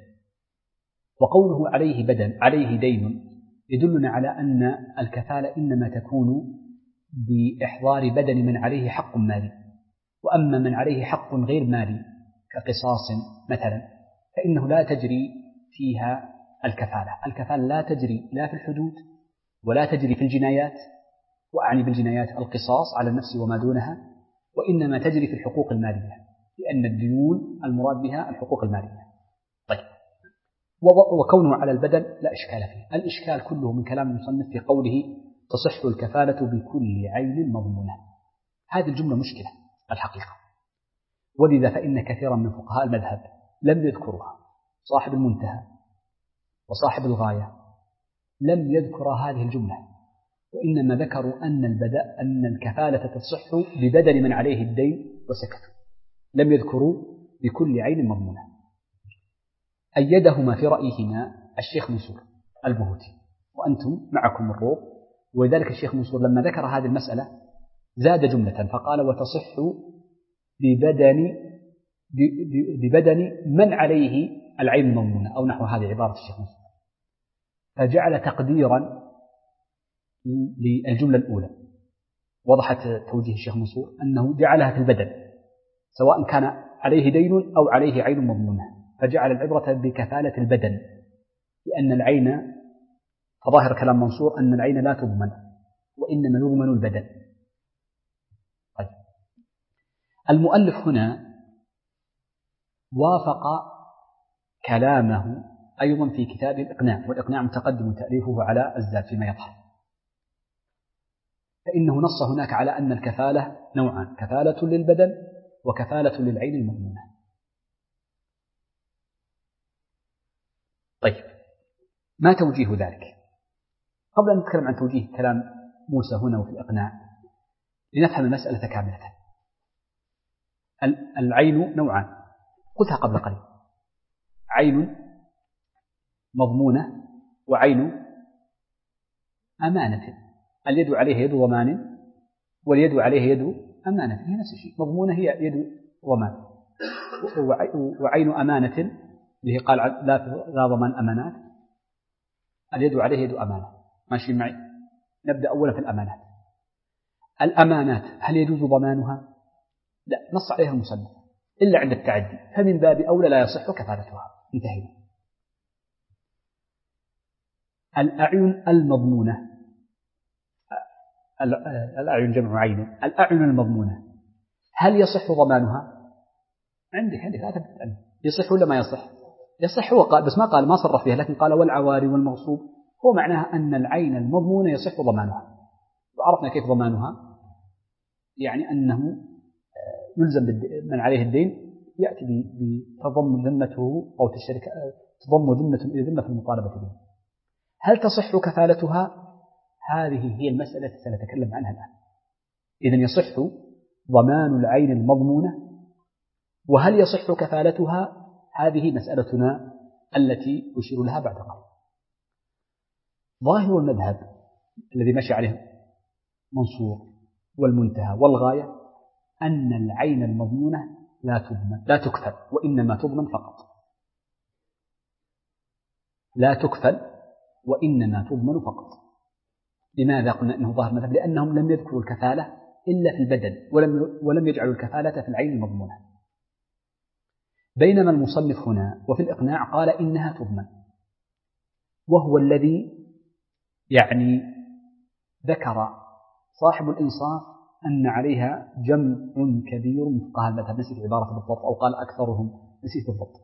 وقوله عليه دين يدلنا على أن الكفالة إنما تكون بإحضار بدن من عليه حق مالي. وأما من عليه حق غير مالي كقصاص مثلا فإنه لا تجري فيها الكفالة. الكفالة لا تجري لا في الحدود ولا تجري في الجنايات، وأعني بالجنايات القصاص على النفس وما دونها، وإنما تجري في الحقوق المالية، لأن الديون المراد بها الحقوق المالية. طيب، وكونه على البدن لا إشكال فيه. الإشكال كله من كلام المصنف في قوله تصح الكفالة بكل عين مضمونة. هذه الجملة مشكلة الحقيقة، ولذا فإن كثيرا من فقهاء المذهب لم يذكرها. صاحب المنتهى وصاحب الغاية لم يذكر هذه الجملة، وإنما ذكروا أن الكفالة تصح ببدن من عليه الدين وسكتوا، لم يذكروا بكل عين مضمونة. أيدهما في رأيهما الشيخ منصور البهوتي، وأنتم معكم الروض. ولذلك الشيخ منصور لما ذكر هذه المسألة زاد جملة فقال: وتصح ببدن من عليه العين المضمونة، أو نحو هذه عبارة الشيخ منصور، فجعل تقديرا للجملة الأولى. وضحت توجيه الشيخ منصور أنه جعلها في البدن سواء كان عليه دين أو عليه عين مضمونة، فجعل العبرة بكفالة البدن، لأن العين، فظاهر كلام منصور أن العين لا تضمن وإنما يضمن البدن. طيب، المؤلف هنا وافق كلامه أيضا في كتاب الإقناع، والإقناع متقدم تأليفه على الزاد فيما يظهر، فإنه نص هناك على أن الكفالة نوعان: كفالة للبدن وكفالة للعين المضمونة. طيب، ما توجيه ذلك؟ قبل أن نتكلم عن توجيه كلام موسى هنا وفي الإقناع لنفهم المسألة كاملة. العين نوعان، قلتها قبل قليل: عين مضمونة وعين أمانة. اليد عليها يد ضمان واليد عليها يد أمانة، هي نفس الشيء. مضمونة هي يد ضمان، وعين أمانة اللي قال لا ضمان أمانات، اليد عليها يد أمانة. ماشي معي؟ نبدأ أولا في الأمانات. الأمانات هل يجوز ضمانها؟ لا، نص عليها المصنف إلا عند التعدي، فمن باب أولى لا يصح كفالتها. انتهينا. الأعين المضمونة، الأعين جمع عين، الأعين المضمونة هل يصح ضمانها؟ عندك لا تبدأ، يصح ولا ما يصح؟ يصح، هو قال بس ما قال، ما صرف فيها، لكن قال والعواري والمغصوب، هو معناها أن العين المضمونة يصح ضمانها. وعرفنا كيف ضمانها، يعني أنه يلزم من عليه الدين يأتي بتضم ذمته أو الشركة تضم ذمة إلى ذمة في المطالبة به. هل تصح كفالتها؟ هذه هي المسألة التي سنتكلم عنها الآن. إذن يصح ضمان العين المضمونة، وهل يصح كفالتها؟ هذه مسألتنا التي أشير لها بعد قليل. ظاهر المذهب الذي مشى عليه منصور والمنتهى والغاية أن العين المضمونة لا تكفل، وإنما تضمن فقط. لا تكفل وإنما تضمن فقط. لماذا قلنا أنه ظاهر المذهب؟ لأنهم لم يذكروا الكفالة إلا في البدن، ولم يجعلوا الكفالة في العين المضمونة، بينما المصنف هنا وفي الإقناع قال إنها تضمن، وهو الذي يعني ذكر صاحب الإنصاف أن عليها جمع كبير من فقهاء المذهب، نسيت عبارة بالضبط، أو قال أكثرهم، نسيت بالضبط.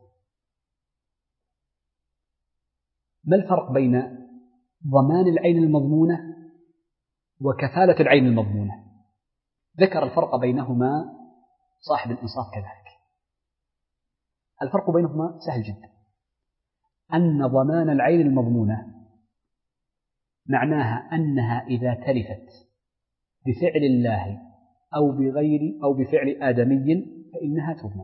ما الفرق بين ضمان العين المضمونة وكفالة العين المضمونة؟ ذكر الفرق بينهما صاحب الإنصاف كذلك. الفرق بينهما سهل جدا، أن ضمان العين المضمونة معناها أنها إذا تلفت بفعل الله أو بفعل آدمي فإنها تضمن.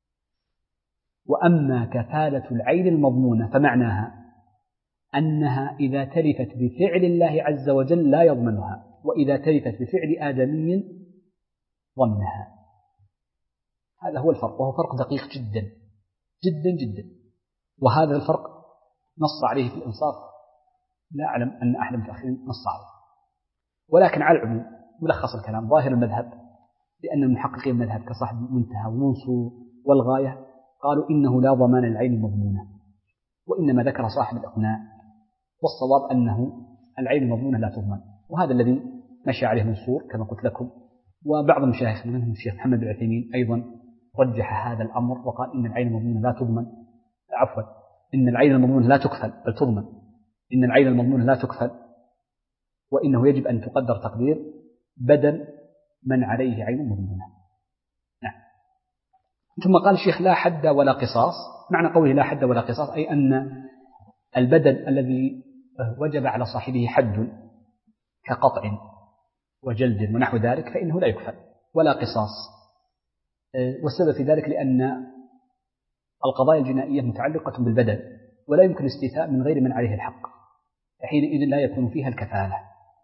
وأما كفالة العين المضمونة فمعناها أنها إذا تلفت بفعل الله عز وجل لا يضمنها، وإذا تلفت بفعل آدمي ضمنها. هذا هو الفرق، وهو فرق دقيق جدا جدا جدا، وهذا الفرق نص عليه في الإنصاف، لا أعلم أن أحد المتأخرين نص عليه. ولكن على العموم ملخص الكلام ظاهر المذهب، لأن المحققين المذهب كصاحب المنتهى ومنصور والغاية قالوا إنه لا ضمان العين المضمونة، وإنما ذكر صاحب الإقناع، والصواب أنه العين المضمونة لا تضمن. وهذا الذي مشى عليه منصور كما قلت لكم، وبعض المشايخ منهم الشيخ محمد بن عثيمين أيضا رجح هذا الأمر وقال إن العين المضمونة لا تضمن، عفوا إن العين المضمونة لا تكفل بل تضمن، إن العين المضمونة لا تكفل، وإنه يجب أن تقدر تقدير بدل من عليه عين مضمونة. نعم. ثم قال الشيخ لا حد ولا قصاص. معنى قوله لا حد ولا قصاص أي أن البدل الذي وجب على صاحبه حد كقطع وجلد ونحو ذلك فإنه لا يكفل ولا قصاص. والسبب في ذلك لأن القضايا الجنائية متعلقة بالبدل، ولا يمكن استيفاء من غير من عليه الحق، حينئذ لا يكون فيها الكفالة.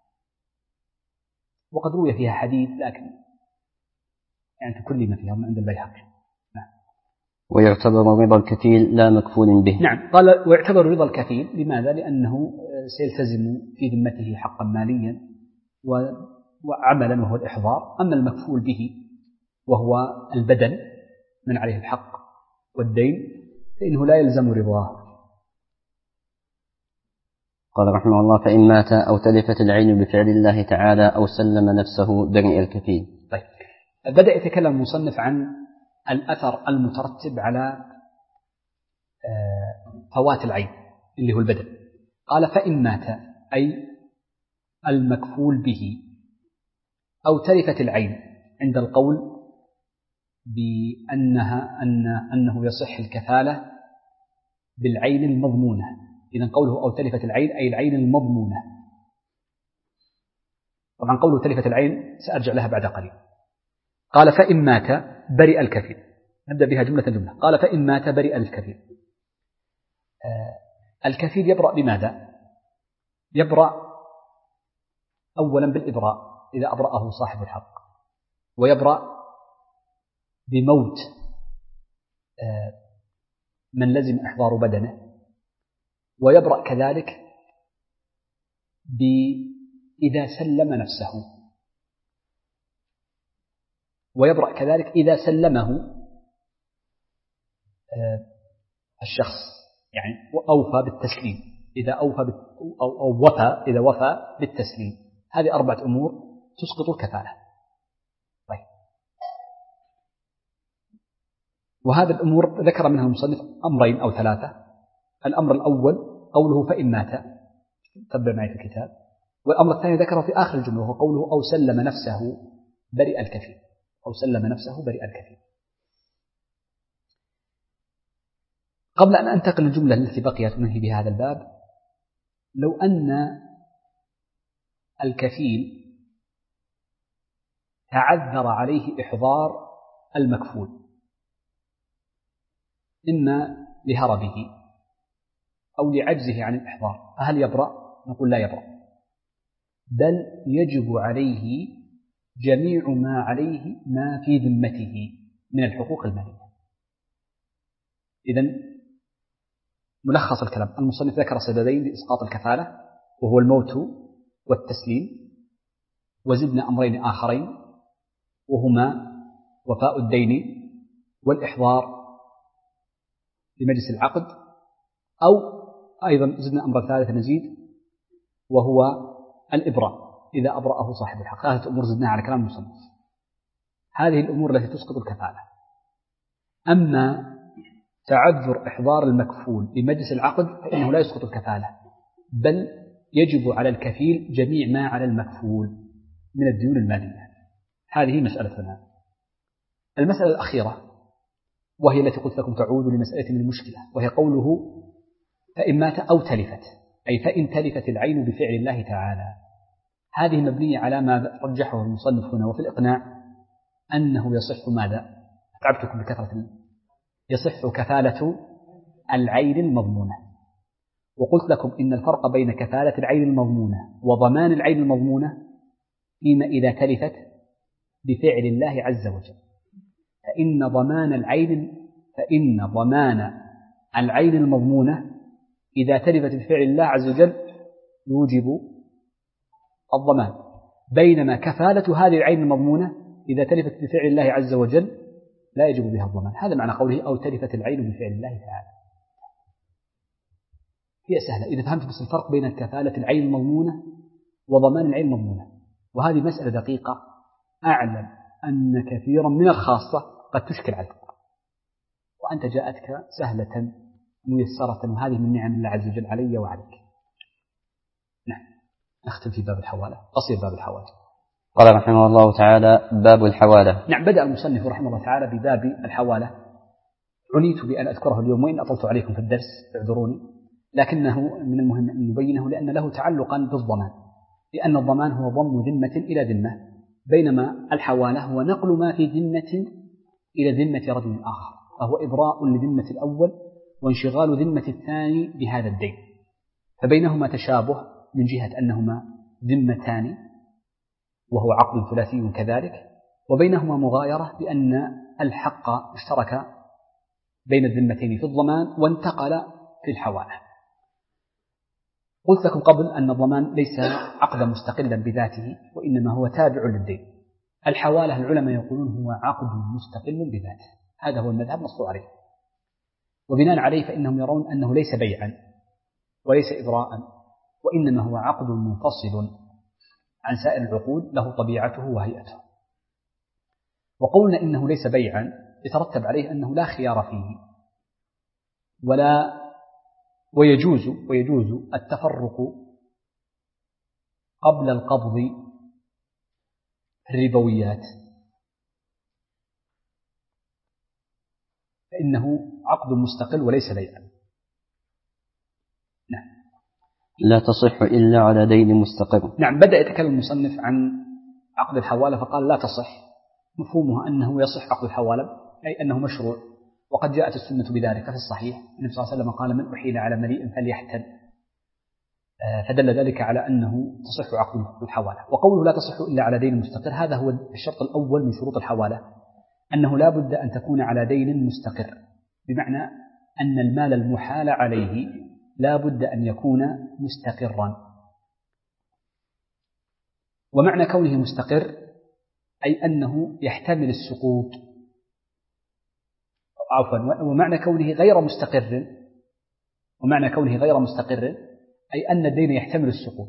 وقد روي فيها حديث لكن يعني تكلم فيها من عند البيهقي. نعم. ويعتبر رضا الكفيل لا مكفول به. نعم، قال ويعتبر رضا الكفيل. لماذا؟ لأنه سيلتزم في ذمته حقا ماليا وعملا وهو الإحضار. أما المكفول به وهو البدن من عليه الحق والدين فإنه لا يلزم رضاه. قال رحمه الله فإن مات أو تلفت العين بفعل الله تعالى أو سلم نفسه برئ الكفيل. طيب، بدأ يتكلم المصنف عن الأثر المترتب على فوات العين اللي هو البدن. قال فإن مات أي المكفول به أو تلفت العين، عند القول أنه يصح الكفالة بالعين المضمونة. إذن قوله أو تلفت العين أي العين المضمونة. طبعا قوله تلفت العين سأرجع لها بعد قليل. قال فإن مات برئ الكفيل. نبدأ بها جملة جملة. قال فإن مات برئ الكفيل. الكفيل يبرأ بماذا؟ يبرأ أولا بالإبراء إذا أبرأه صاحب الحق، ويبرأ بموت من لزم إحضار بدنه، ويبرأ كذلك إذا سلم نفسه، ويبرأ كذلك إذا سلمه الشخص، يعني أوفى بالتسليم، إذا وفى بالتسليم. هذه 4 أمور تسقط الكفالة. طيب، وهذا الأمور ذكر منها المصنف أمرين أو ثلاثة. الأمر الأول قوله فإن مات، تبع معي في الكتاب. والأمر الثاني ذكره في آخر الجملة وهو قوله أو سلم نفسه برئ الكفيل، أو سلم نفسه برئ الكفيل. قبل أن أنتقل الجملة التي بقيت وننهي بهذا الباب، لو أن الكفيل تعذر عليه إحضار المكفول إما لهربه أو لعجزه عن الإحضار، فهل يبرأ؟ نقول لا يبرأ، بل يجب عليه جميع ما عليه ما في ذمته من الحقوق المالية. إذن ملخص الكلام، المصنف ذكر سببين لإسقاط الكفالة وهو الموت والتسليم، وزدنا أمرين آخرين وهما وفاء الدين والإحضار لمجلس العقد، أو أيضا زدنا أمر ثالث نزيد وهو الإبراء إذا أبرأه صاحب الحق. ثلاثة أمور زدناها على كلام المصنف، هذه الأمور التي تسقط الكفالة. أما تعذر إحضار المكفول لمجلس العقد فإنه لا يسقط الكفالة، بل يجب على الكفيل جميع ما على المكفول من الديون المالية. هذه مسألتنا. المسألة الأخيرة وهي التي قلت لكم تعود لمسألة من المشكلة، وهي قوله فإن مات أو تلفت، أي فإن تلفت العين بفعل الله تعالى. هذه مبنية على ما رجحه المصنف هنا وفي الإقناع أنه يصح ماذا؟ أتعبتكم بكثرة، يصح كفالة العين المضمونة. وقلت لكم إن الفرق بين كفالة العين المضمونة وضمان العين المضمونة فيما إذا تلفت بفعل الله عز وجل، فإن ضمان العين المضمونة إذا تلفت بفعل الله عز وجل يوجب الضمان، بينما كفالة هذه العين المضمونة إذا تلفت بفعل الله عز وجل لا يجب بها الضمان. هذا معنى قوله أو تلفت العين بفعل الله تعالى. هي سهلة إذا فهمت بس الفرق بين كفالة العين المضمونة وضمان العين المضمونة، وهذه مسألة دقيقة أعلم أن كثيرا من الخاصة قد تشكل عليك، وأنت جاءتك سهلة ميسرة، وهذه من نعم الله عز وجل علي وعليك. نعم، نختم في باب الحوالة، قصير باب الحوالة. قال رحمه الله تعالى باب الحوالة. نعم، بدأ المصنف رحمه الله تعالى بباب الحوالة. عنيت بأن أذكره اليوم وإن أطلت عليكم في الدرس اعذروني، لكنه من المهم أن نبينه لأن له تعلقا بالضمان، لأن الضمان هو ضم ذمة إلى ذمة، بينما الحوالة هو نقل ما في ذمة إلى ذمة رجل آخر، فهو إبراء لذمة الأول وانشغال ذمة الثاني بهذا الدين، فبينهما تشابه من جهة أنهما ذمتان وهو عقد ثلاثي كذلك، وبينهما مغايرة بأن الحق اشترك بين الذمتين في الضمان وانتقل في الحوالة. قلت لكم قبل أن الضمان ليس عقدا مستقلا بذاته وإنما هو تابع للدين. الحوالة العلماء يقولون هو عقد مستقل بذاته، هذا هو المذهب نص عليه، وبناء عليه فإنهم يرون أنه ليس بيعا وليس إبراء، وإنما هو عقد منفصل عن سائر العقود له طبيعته وهيئته. وقولنا إنه ليس بيعا يترتب عليه أنه لا خيار فيه ويجوز التفرق قبل القبض الربويات، فإنه عقد مستقل وليس بيعا. نعم. لا تصح إلا على دين مستقر. نعم، بدأ يتكلم المصنف عن عقد الحوالة فقال لا تصح، مفهومها أنه يصح عقد الحوالة أي أنه مشروع، وقد جاءت السنة بذلك في الصحيح. النبي صلى الله عليه وسلم قال من أحيل على مليء فليحتل، فدل ذلك على أنه تصح عقد الحوالة. وقوله لا تصح إلا على دين مستقر هذا هو الشرط الأول من شروط الحوالة، أنه لا بد أن تكون على دين مستقر، بمعنى أن المال المحال عليه لا بد أن يكون مستقرا. ومعنى كونه مستقر أي أنه يحتمل السقوط، ومعنى كونه غير مستقر أي أن الدين يحتمل السقوط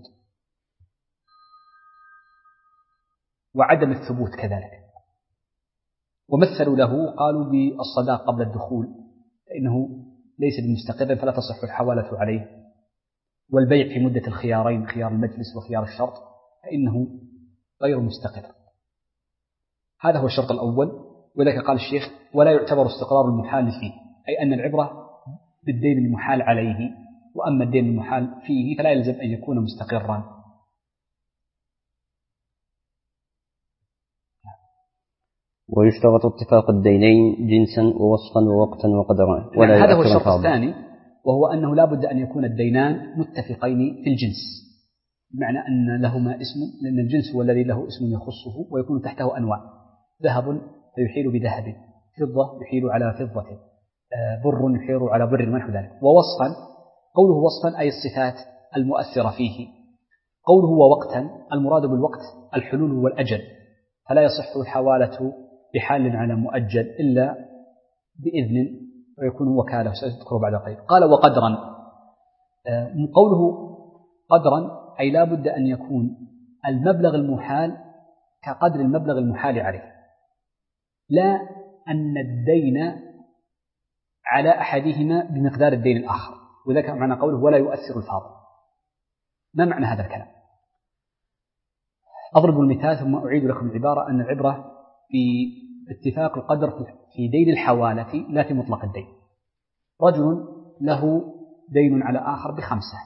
وعدم الثبوت كذلك. ومثلوا له قالوا بالصداق قبل الدخول فإنه ليس بمستقر فلا تصح الحوالة عليه، والبيع في مدة الخيارين خيار المجلس وخيار الشرط فإنه غير مستقر. هذا هو الشرط الأول. وذلك قال الشيخ ولا يعتبر استقرار المحال فيه، أي أن العبرة بالدين المحال عليه، وأما الدين المحال فيه فلا يلزم أن يكون مستقرا. ويشترط اتفاق الدينين جنسا ووصفا ووقتا وقدرا ولا هذا هو الشرط الثاني، وهو أنه لا بد أن يكون الدينان متفقين في الجنس، بمعنى أن لهما اسم، لأن الجنس هو الذي له اسم يخصه ويكون تحته أنواع، ذهب فيحيل بذهب، فضة يحيل على فضة، بر يحيل على بر ونحو ذلك. ووصفا، قوله وصفا أي الصفات المؤثرة فيه. قوله ووقتا، المراد بالوقت الحلول والأجل، فلا يصح الحوالة بحال على مؤجل إلا بإذن ويكون وكالة، سأذكره بعد قليل. قال وقدرا، قوله قدرا أي لا بد أن يكون المبلغ المحال كقدر المبلغ المحال عليه، لا أن الدين على أحدهما بمقدار الدين الآخر، وذلك معنى قوله ولا يؤثر الفاضل. ما معنى هذا الكلام؟ أضرب المثال ثم أعيد لكم العبارة، أن العبرة في اتفاق القدر في دين الحوالة لا في مطلق الدين. رجل له دين على آخر ب5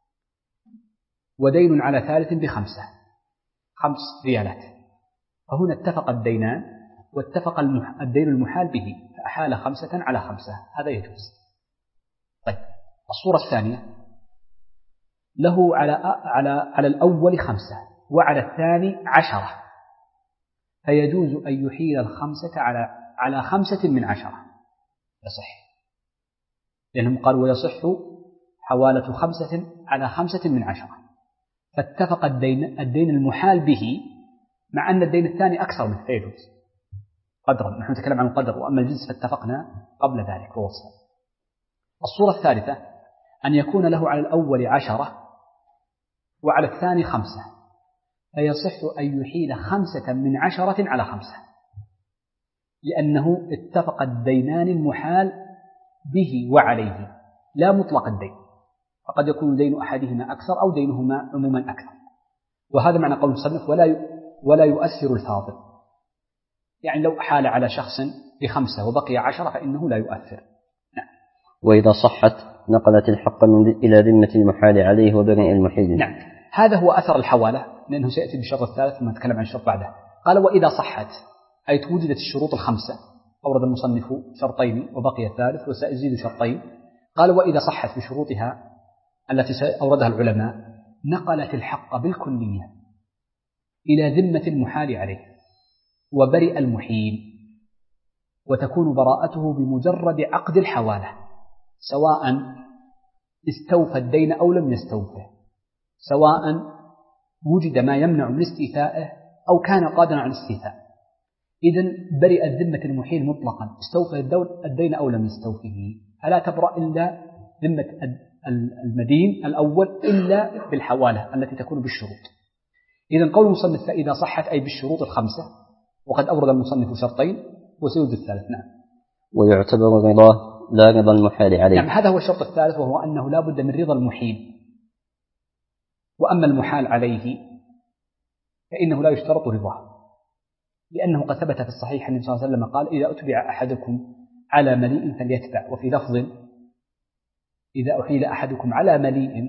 ودين على ثالث ب5، 5 ريالات، فهنا اتفق الدينان واتفق الدين المحال به فأحال 5 على 5، هذا يجوز. طيب الصورة الثانية، له على الأول 5 وعلى الثاني 10، فيجوز أن يحيل 5 على 5 من 10، يصح، لأنهم قالوا ويصح حوالة 5 على 5 من 10، فاتفق الدين المحال به مع أن الدين الثاني أكثر منه فيجوز قدرا. نحن نتكلم عن القدر، وأما الجنس فاتفقنا قبل ذلك ووصفا. الصورة الثالثة أن يكون له على الأول 10 وعلى الثاني 5، فيصح أن يحيل 5 من 10 على 5، لأنه اتفق الدينان المحال به وعليه لا مطلق الدين، فقد يكون دين أحدهما أكثر أو دينهما عموما أكثر. وهذا معنى قول المصنف ولا يؤثر الفاضل، يعني لو حال على شخص ب5 وبقي 10 فإنه لا يؤثر. نعم. وإذا صحت نقلت الحق إلى ذمة المحال عليه وبرئ المحيل. نعم، هذا هو أثر الحوالة، لأنه سيأتي بالشرط الثالث ثم نتكلم عن الشرط بعده. قال وإذا صحت أي توجدت الشروط 5، أورد المصنف شرطين وبقي الثالث وسيزيد شرطين. قال وإذا صحت بشروطها التي أوردها العلماء نقلت الحق بالكلية إلى ذمة المحال عليه وبرئ المحيل، وتكون براءته بمجرد عقد الحوالة، سواء استوفى الدين أو لم يستوفه، سواء وجد ما يمنع من استيفائه أو كان قادرا على الاستيفاء. إذن برئ الذمة المحيل مطلقا، استوفى الدين أو لم يستوفه، فلا تبرأ إلا ذمة المدين الأول إلا بالحوالة التي تكون بالشروط. إذن قول المصنف فإذا صحت أي بالشروط 5، وقد أورد المصنف شرطين وسيوجد الثالث. نعم. ويعتبر رضاه لا رضا المحال عليه. نعم، هذا هو الشرط الثالث، وهو أنه لا بد من رضا المحيل. وأما المحال عليه فإنه لا يشترط رضاه، لأنه قد ثبت في الصحيح أن النبي صلى الله عليه وسلم قال إذا أتبع أحدكم على مليء فليتبع، وفي لفظ إذا أحيل أحدكم على مليء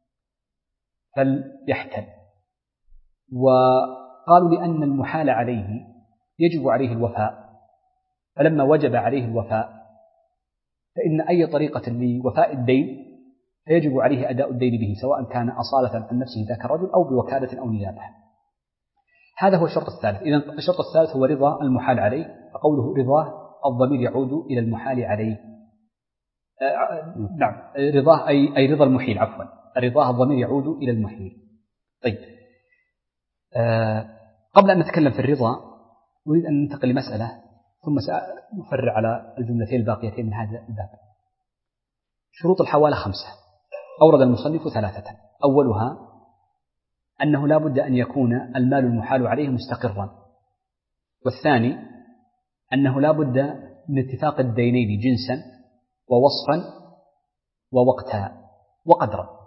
فليحتل. وقالوا لأن المحال عليه يجب عليه الوفاء، فلما وجب عليه الوفاء فإن أي طريقة لوفاء الدين فيجب عليه أداء الدين به، سواء كان أصالة عن نفسه ذاك الرجل أو بوكالة أو نيابة. هذا هو الشرط الثالث. إذن الشرط الثالث هو رضا المحال عليه، فقوله رضاه الضمير يعود إلى المحال عليه. نعم، رضاه أي رضا المحيل، عفوا، رضاه الضمير يعود إلى المحيل. طيب، قبل أن نتكلم في الرضا أريد أن ننتقل لمسألة ثم سأفرع على الجملتين الباقيتين من هذا الباب. شروط الحوالة 5، أورد المصنف 3. أولها أنه لا بد أن يكون المال المحال عليه مستقرا، والثاني أنه لا بد من اتفاق الدينين جنسا ووصفا ووقتا وقدرا.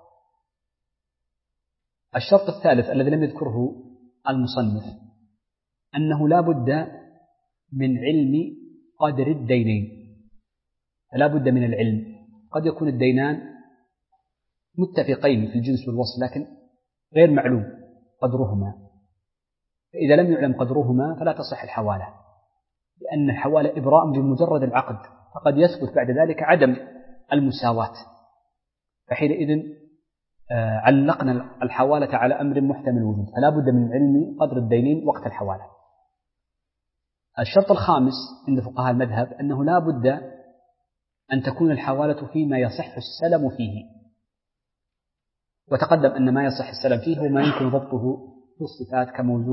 الشرط الثالث الذي لم يذكره المصنف أنه لا بد من علم قدر الدينين، لا بد من العلم. قد يكون الدينان متفقين في الجنس والوصف لكن غير معلوم قدرهما، فإذا لم يعلم قدرهما فلا تصح الحوالة، لأن الحوالة إبراء بمجرد العقد، فقد يثبت بعد ذلك عدم المساواة، فحينئذ علقنا الحوالة على أمر محتمل الوجود، فلا بد من علم قدر الدينين وقت الحوالة. الشرط الخامس عند فقهاء المذهب أنه لا بد أن تكون الحوالة فيما يصح السلم فيه، وتقدم أن ما يصح السلم فيه هو ما يمكن ضبطه في الصفات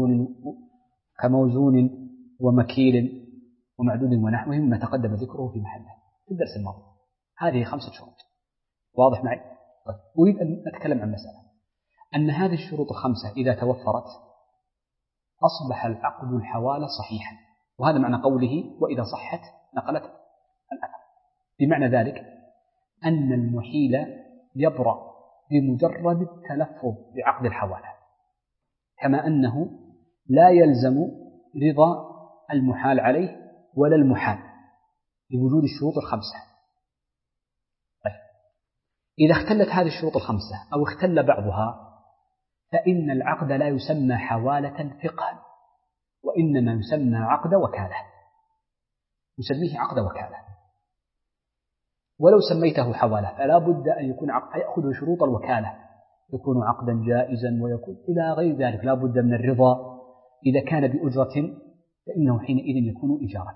كموزون ومكيل ومعدود ونحوه مما تقدم ذكره في محله في الدرس الماضي. هذه 5 شروط، واضح معي؟ طيب، أريد أن أتكلم عن مسألة، أن هذه الشروط ال5 إذا توفرت أصبح العقد الحوالة صحيحا، وهذا معنى قوله وإذا صحت نقلت الأثر، بمعنى ذلك أن المحيل يبرأ بمجرد التلفظ بعقد الحوالة، كما أنه لا يلزم رضا المحال عليه ولا المحال لوجود الشروط ال5. طيب، إذا اختلت هذه الشروط ال5 أو اختل بعضها فإن العقد لا يسمى حوالة فقها، وإنما يسمى عقد وكالة، نسميه عقد وكالة. ولو سميته حوالة فلا بد أن يكون عقد يأخذ شروط الوكالة، يكون عقدا جائزا ويكون إلى غير ذلك، لا بد من الرضا. إذا كان بأجرة فإنه حينئذ يكون إجارة.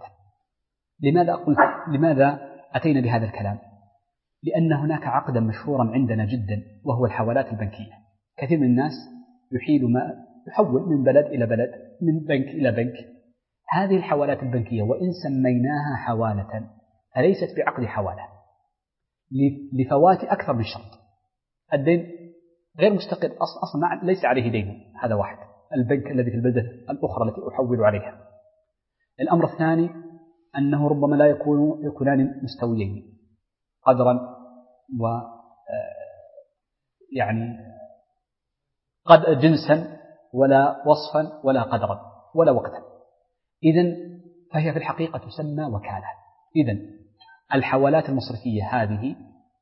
لماذا أتينا بهذا الكلام؟ لأن هناك عقدا مشهورا عندنا جدا وهو الحوالات البنكية. كثير من الناس يحول من بلد إلى بلد، من بنك إلى بنك. هذه الحوالات البنكية وإن سميناها حوالة فليست بعقد حوالة لفوات أكثر من شرط. الدين غير مستقر أصلا، ليس عليه دين، هذا واحد، البنك الذي في البلدة الأخرى التي أحول عليها. الأمر الثاني أنه ربما لا يكونان مستويين قدرا و يعني قد جنسا ولا وصفا ولا قدرا ولا وقتا. إذن فهي في الحقيقة تسمى وكالة. إذن الحوالات المصرفية هذه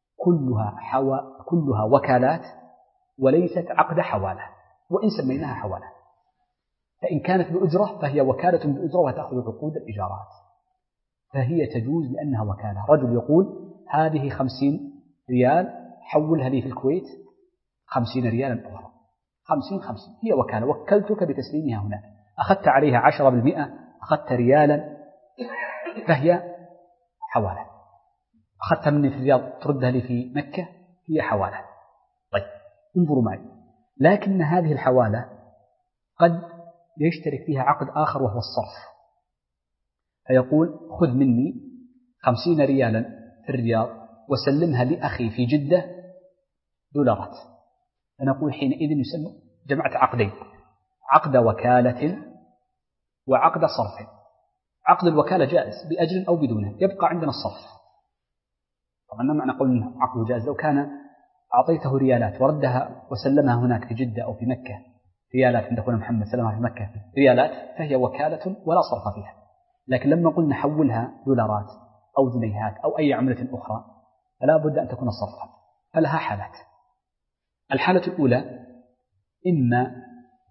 كلها وكالات وليست عقد حوالة، وإن سميناها حوالة. فإن كانت بأجرة فهي وكالة بأجرة وتأخذ عقود الإجارات، فهي تجوز لأنها وكالة. رجل يقول هذه 50 ريال حولها لي في الكويت 50 ريالا أخرى، 50 هي وكالة، وكلتك بتسليمها هناك، أخذت عليها 10%، أخذت ريالا فهي حوالة، أخذتها مني في الرياض تردها لي في مكة هي حوالة. طيب، انظروا معي، لكن هذه الحوالة قد يشترك فيها عقد آخر وهو الصرف، فيقول خذ مني 50 ريالا في الرياض وسلمها لأخي في جدة دولارات، فنقول حينئذ يسمى جمعت عقدين، عقد وكالة وعقد صرف. عقد الوكالة جائز بأجل أو بدونه، يبقى عندنا الصرف. طبعا ما معنى قول عقد جائز؟ لو كان أعطيته ريالات وردها وسلمها هناك في جدة أو في مكة ريالات، عند أخونا محمد سلمها في مكة ريالات، فهي وكالة ولا صرف فيها. لكن لما قلنا حولها دولارات أو جنيهات أو أي عملة أخرى فلا بد أن تكون صرفا، فلها حالات. الحالة الأولى إما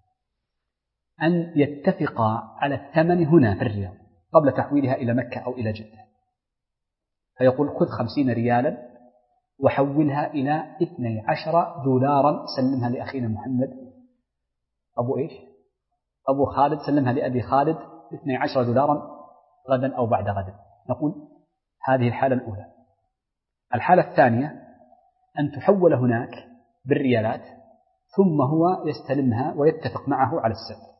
أن يتفقا على الثمن هنا في الرياض قبل تحويلها إلى مكة أو إلى جدة، فيقول خذ 50 ريالا وحولها إلى 12 دولارا سلمها لأخينا محمد أبو خالد، سلمها لأبي خالد 12 دولارا غدا أو بعد غد. نقول هذه الحالة الأولى. الحالة الثانية أن تحول هناك بالريالات ثم هو يستلمها ويتفق معه على السعر.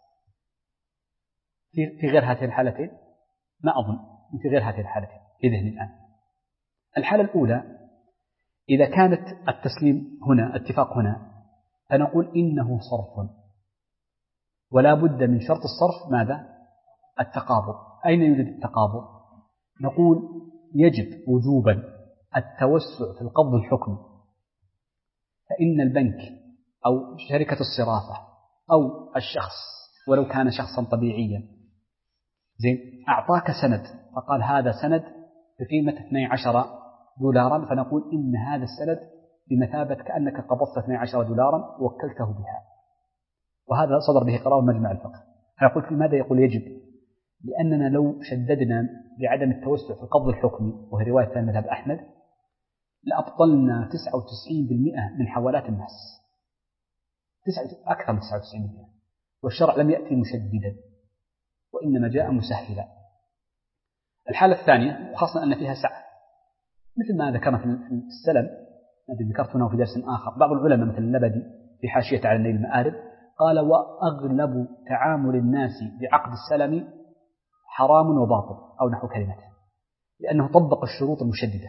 في غير هذه الحالتين ما أظن في غير هذه الحالتين في ذهني الآن. الحالة الأولى إذا كانت التسليم هنا اتفاق هنا فنقول إنه صرف، ولا بد من شرط الصرف ماذا؟ التقابض، أين يوجد التقابض؟ نقول يجب وجوبا التوسع في القبض الحكمي، فإن البنك أو شركة الصرافة أو الشخص ولو كان شخصا طبيعيا زين أعطاك سند فقال هذا سند بقيمة 12 دولارا، فنقول إن هذا السند بمثابة كأنك قبضت 12 دولارا ووكلته بها، وهذا صدر به قرار مجمع الفقه. فنقول لماذا يقول يجب؟ لأننا لو شددنا بعدم التوسع في القبض الحكمي وهي رواية مذهب أحمد لأبطلنا 99% من حوالات الناس، أكثر من 99%، والشرع لم يأتي مشددا وإنما جاء مسهلا. الحالة الثانية وخاصة أن فيها سعة مثل ما ذكرنا في السلم الذي ذكرته في درس آخر. بعض العلماء مثل النبدي في حاشية على النيل المآرب قال وأغلب تعامل الناس بعقد السلم حرام وباطل أو نحو كلمته، لأنه طبق الشروط المشددة.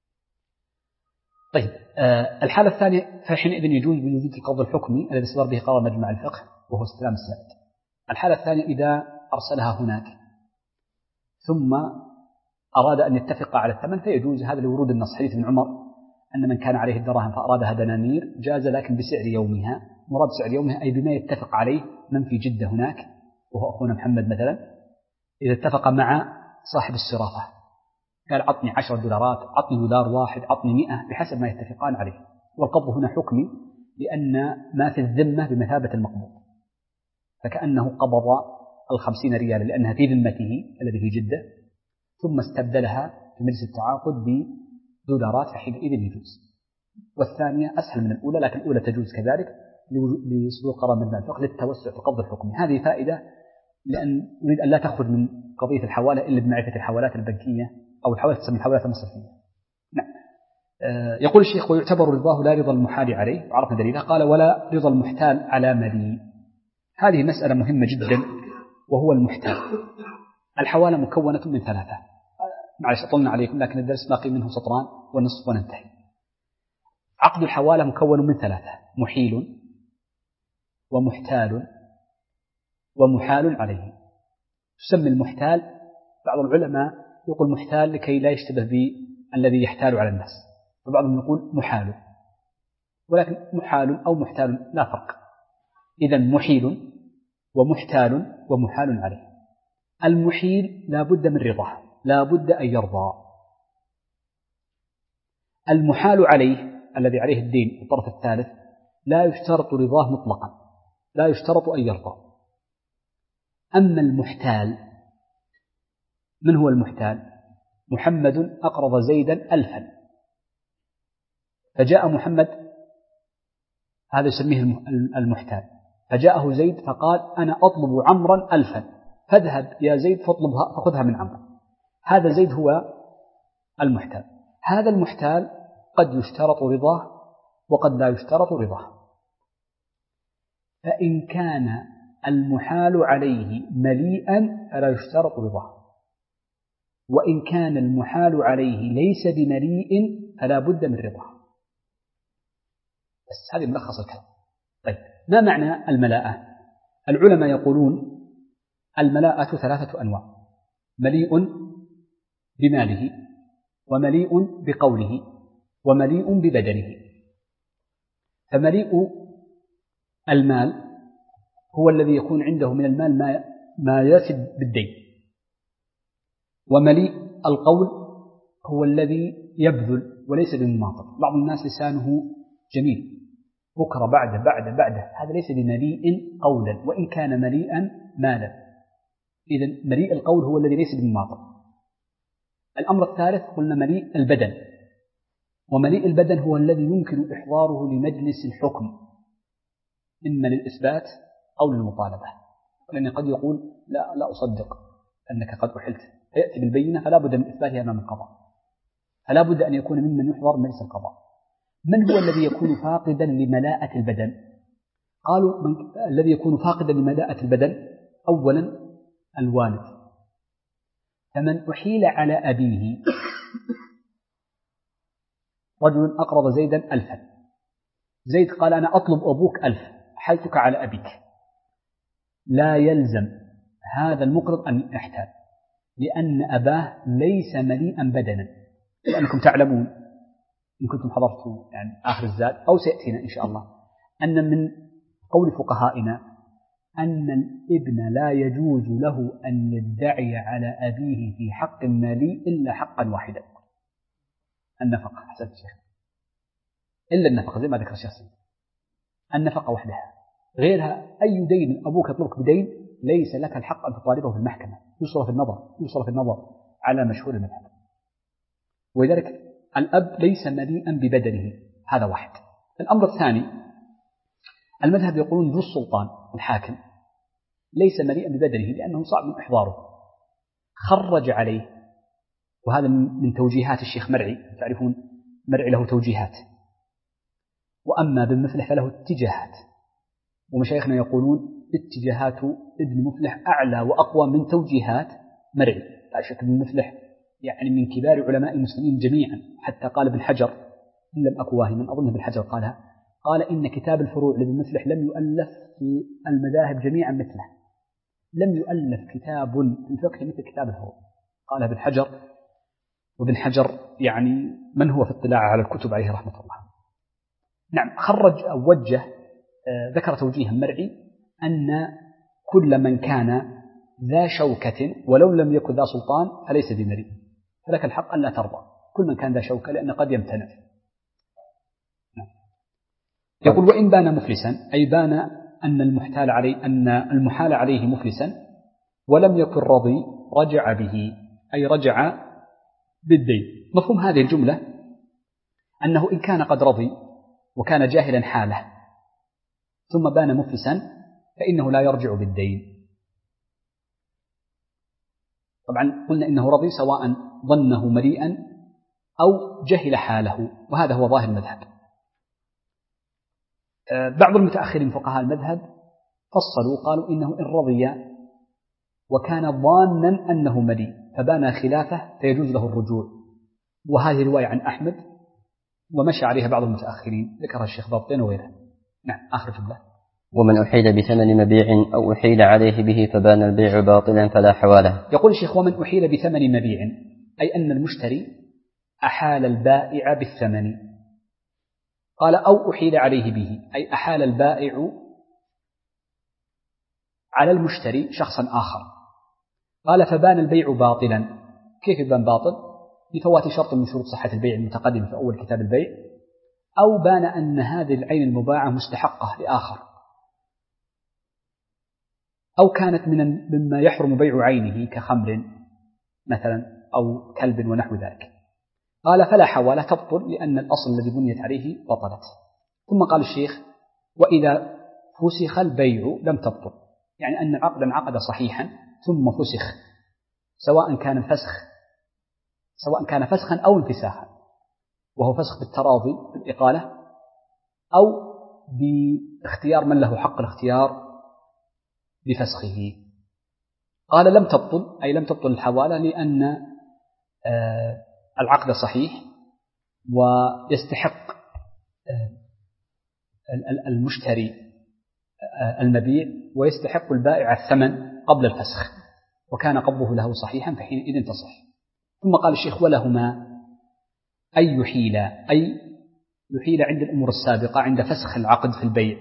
طيب الحالة الثانية فحينئذ يجوز بوجود القبض الحكمي الذي صدر به قرار مجمع الفقه وهو استلام السند. الحالة الثانية إذا أرسلها هناك ثم أراد أن يتفق على الثمن فيجوز، هذا لورود النص حديث ابن عمر أن من كان عليه الدراهم فأرادها دنانير جاز لكن بسعر يومها. مراد سعر يومها أي بما يتفق عليه من في جدة هناك وهو أخونا محمد مثلا، إذا اتفق مع صاحب الصرافة قال عطني 10 دولارات، عطني دولار واحد، عطني 100 بحسب ما يتفقان عليه. والقبض هنا حكمي لأن ما في الذمة بمثابة المقبوض، فكأنه قبض 50 ريالا لأنها في ذمته الذي في جدة ثم استبدلها في مجلس التعاقد بدولارات فحينئذ يجوز. والثانية أسهل من الأولى لكن الأولى تجوز كذلك لصدور قرار مجمع الفقه للتوسع في القبض الحكمي. هذه فائدة لأن نريد أن لا تخرج من قضية الحوالة إلا بمعرفة الحوالات البنكية أو الحوالات تسمى الحوالات المصرفية. نعم. يقول الشيخ ويعتبر رضاه لا رضا المحال عليه، وعرفنا دليله قال ولا رضا المحتال على مليء. هذه مسألة مهمة جدا وهو المحتال. الحوالة مكونة من 3، معلش أطلنا عليكم لكن الدرس باقي منه سطران ونصف وننتهي. عقد الحوالة مكون من 3: محيل ومحتال ومحال عليه. تسمى المحتال بعض العلماء يقول محتال لكي لا يشتبه بالذي يحتال على الناس، وبعضهم يقول محال، ولكن محال أو محتال لا فرق. إذن محيل ومحتال ومحال عليه. المحيل لا بد من رضاه، لا بد أن يرضى. المحال عليه الذي عليه الدين الطرف الثالث لا يشترط رضاه مطلقا، لا يشترط أن يرضى. أما المحتال، من هو المحتال؟ محمد أقرض زيدا 1000 فجاء محمد، هذا يسميه المحتال، فجاءه زيد فقال أنا أطلب عمرا 1000 فاذهب يا زيد فخذها من عمرو. هذا زيد هو المحتال. هذا المحتال قد يشترط رضاه وقد لا يشترط رضاه. فإن كان المحال عليه مليئا فلا يشترط رضاه، وإن كان المحال عليه ليس بمليء فلا بد من رضاه. بس هذه ملخص الكلام. طيب ما معنى الملاءة؟ العلماء يقولون الملاءة 3 أنواع: مليء بماله، ومليء بقوله، ومليء ببدنه. فمليء المال هو الذي يكون عنده من المال ما يسد بالدين، ومليء القول هو الذي يبذل وليس بمماطل. بعض الناس لسانه جميل بكرة بعد هذا ليس بمليء قولا وإن كان مليئا مالا. إذن مليء القول هو الذي ليس بمماطل. الأمر الثالث قلنا مليء البدن، ومليء البدن هو الذي يمكن إحضاره لمجلس الحكم إما للإثبات أو للمطالبة، لأنه قد يقول لا أصدق أنك قد أحلت، فيأتي بالبينة فلا بد من إثباتها أمام القضاء، فلا بد أن يكون ممن يحضر مجلس القضاء. من هو الذي يكون فاقدا لملاءة البدن؟ قالوا الذي يكون فاقدا لملاءة البدن أولا الوالد. فمن أحيل على أبيه، رجل أقرض زيدا 1000، زيد قال أنا أطلب أبوك 1000 حيثك على أبيك، لا يلزم هذا المقرض أن يحتال، لأن أباه ليس مليئا بدنا، لأنكم تعلمون إن كنتم حضرتوا يعني آخر الزاد أو سيأتينا إن شاء الله أن من قول فقهائنا أن الابن لا يجوز له أن يدعي على أبيه في حق مالي إلا حقا واحدا، النفقة. حسب الشيخ، إلا النفقة زي ما ذكر الشيخ، النفقة وحدها، غيرها أي دين أبوك يطلبك بدين ليس لك الحق أن تطالبه في المحكمة، يصرف النظر على مشهور المذهب. ولذلك الأب ليس مليئا ببدنه، هذا واحد. الأمر الثاني، المذهب يقولون ذو السلطان الحاكم ليس مليئا ببدنه لأنه صعب من إحضاره، خرج عليه، وهذا من توجيهات الشيخ مرعي، تعرفون مرعي له توجيهات، وأما بن مفلح فله اتجاهات، ومشايخنا يقولون اتجاهات ابن مفلح أعلى وأقوى من توجيهات مرعي. لا شك ابن مفلح يعني من كبار علماء المسلمين جميعا، حتى قال ابن حجر إن لم أكن واهما أظن ابن حجر قالها، قال إن كتاب الفروع لابن مفلح لم يؤلف في المذاهب جميعا مثله، لم يؤلف كتاب في الفقه مثل كتاب الفروع، قال ابن حجر. وابن حجر يعني من هو في اطلاع على الكتب عليه رحمة الله. نعم، خرج أو وجه ذكر توجيها مرعي أن كل من كان ذا شوكة ولو لم يكن ذا سلطان فليس بمريء، فلك الحق أن لا ترضى كل من كان ذا شوكة لأن قد يمتنع. يقول وإن بان مفلسا، أي بان أن المحال عليه مفلسا ولم يكن رضي رجع به، أي رجع بالدين. مفهوم هذه الجملة أنه إن كان قد رضي وكان جاهلا حاله ثم بان مفلسا فإنه لا يرجع بالدين. طبعا قلنا إنه رضي سواء ظنه مريئا أو جهل حاله، وهذا هو ظاهر المذهب. بعض المتأخرين فقهاء المذهب فصلوا قالوا إنه إن رضي وكان ظانا أنه مريء فبان خلافه فيجوز له الرجوع، وهذه رواية عن أحمد ومشى عليها بعض المتأخرين ذكرها الشيخ ضابطين وغيره. نعم، آخر جملة. ومن أحيل بثمن مبيع أو أحيل عليه به فبان البيع باطلا فلا حواله. يقول الشيخ ومن أحيل بثمن مبيع، أي أن المشتري أحال البائع بالثمن. قال أو أحيل عليه به، أي أحال البائع على المشتري شخصا آخر. قال فبان البيع باطلا. كيف يبان باطل؟ لفوات شرط من شروط صحة البيع المتقدم في أول كتاب البيع، أو بان أن هذه العين المباعة مستحقة لآخر، أو كانت مما يحرم بيع عينه كخمر مثلا أو كلب ونحو ذلك. قال فلا حوالة تبطل لأن الأصل الذي بنيت عليه بطلت. ثم قال الشيخ وإذا فسخ البيع لم تبطل، يعني أن عقدا عقد صحيحا ثم فسخ، سواء كان فسخا أو انفساخا، وهو فسخ بالتراضي بالإقالة أو باختيار من له حق الاختيار بفسخه. قال لم تبطل، أي لم تبطل الحوالة لأن العقد صحيح ويستحق المشتري المبيع ويستحق البائع الثمن قبل الفسخ، وكان قبضه له صحيحا فحينئذ تصح. ثم قال الشيخ ولهما أي يحيل عند الأمور السابقة عند فسخ العقد في البيع،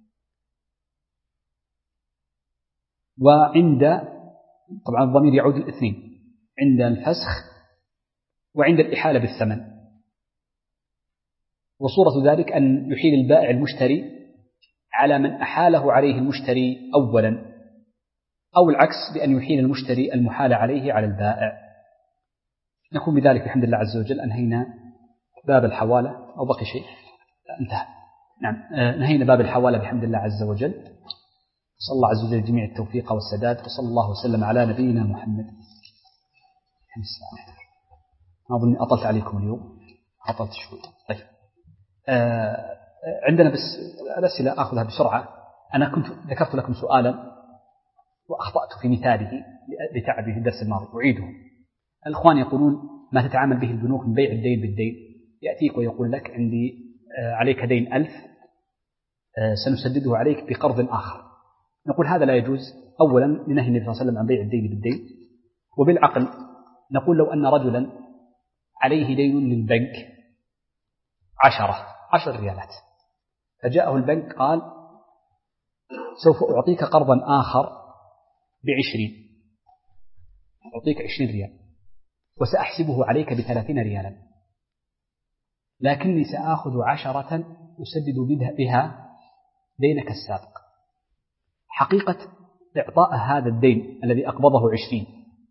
وعند طبعا الضمير يعود الاثنين، عند الفسخ وعند الإحالة بالثمن. وصورة ذلك أن يحيل البائع المشتري على من أحاله عليه المشتري أولا، أو العكس بأن يحيل المشتري المحال عليه على البائع. نكون بذلك بحمد الله عز وجل أنهينا باب الحوالة، أو بقي شيء؟ انتهى. نعم، نهينا باب الحوالة بحمد الله عز وجل. صلى الله عز وجل جميع التوفيق والسداد، وصلى الله وسلم على نبينا محمد. أظن أطلت عليكم اليوم، أطلت شوي. طيب، عندنا بس الأسئلة أخذها بسرعة. أنا كنت ذكرت لكم سؤالا وأخطأت في مثاله لتعبي في الدرس الماضي، أعيده. الأخوان يقولون ما تتعامل به البنوك من بيع الدين بالدين، يأتيك ويقول لك عندي عليك دين 1000 سنسدده عليك بقرض آخر. نقول هذا لا يجوز. أولا لنهي النبي صلى الله عليه وسلم عن بيع الدين بالدين، وبالعقل نقول لو أن رجلا عليه دين للبنك 10 ريالات، فجاءه البنك قال سوف أعطيك قرضا آخر ب20، أعطيك 20 ريال وسأحسبه عليك ب30 ريالا، لكني سآخذ 10 أسدد بها دينك السابق. حقيقة إعطاء هذا الدين الذي أقبضه 20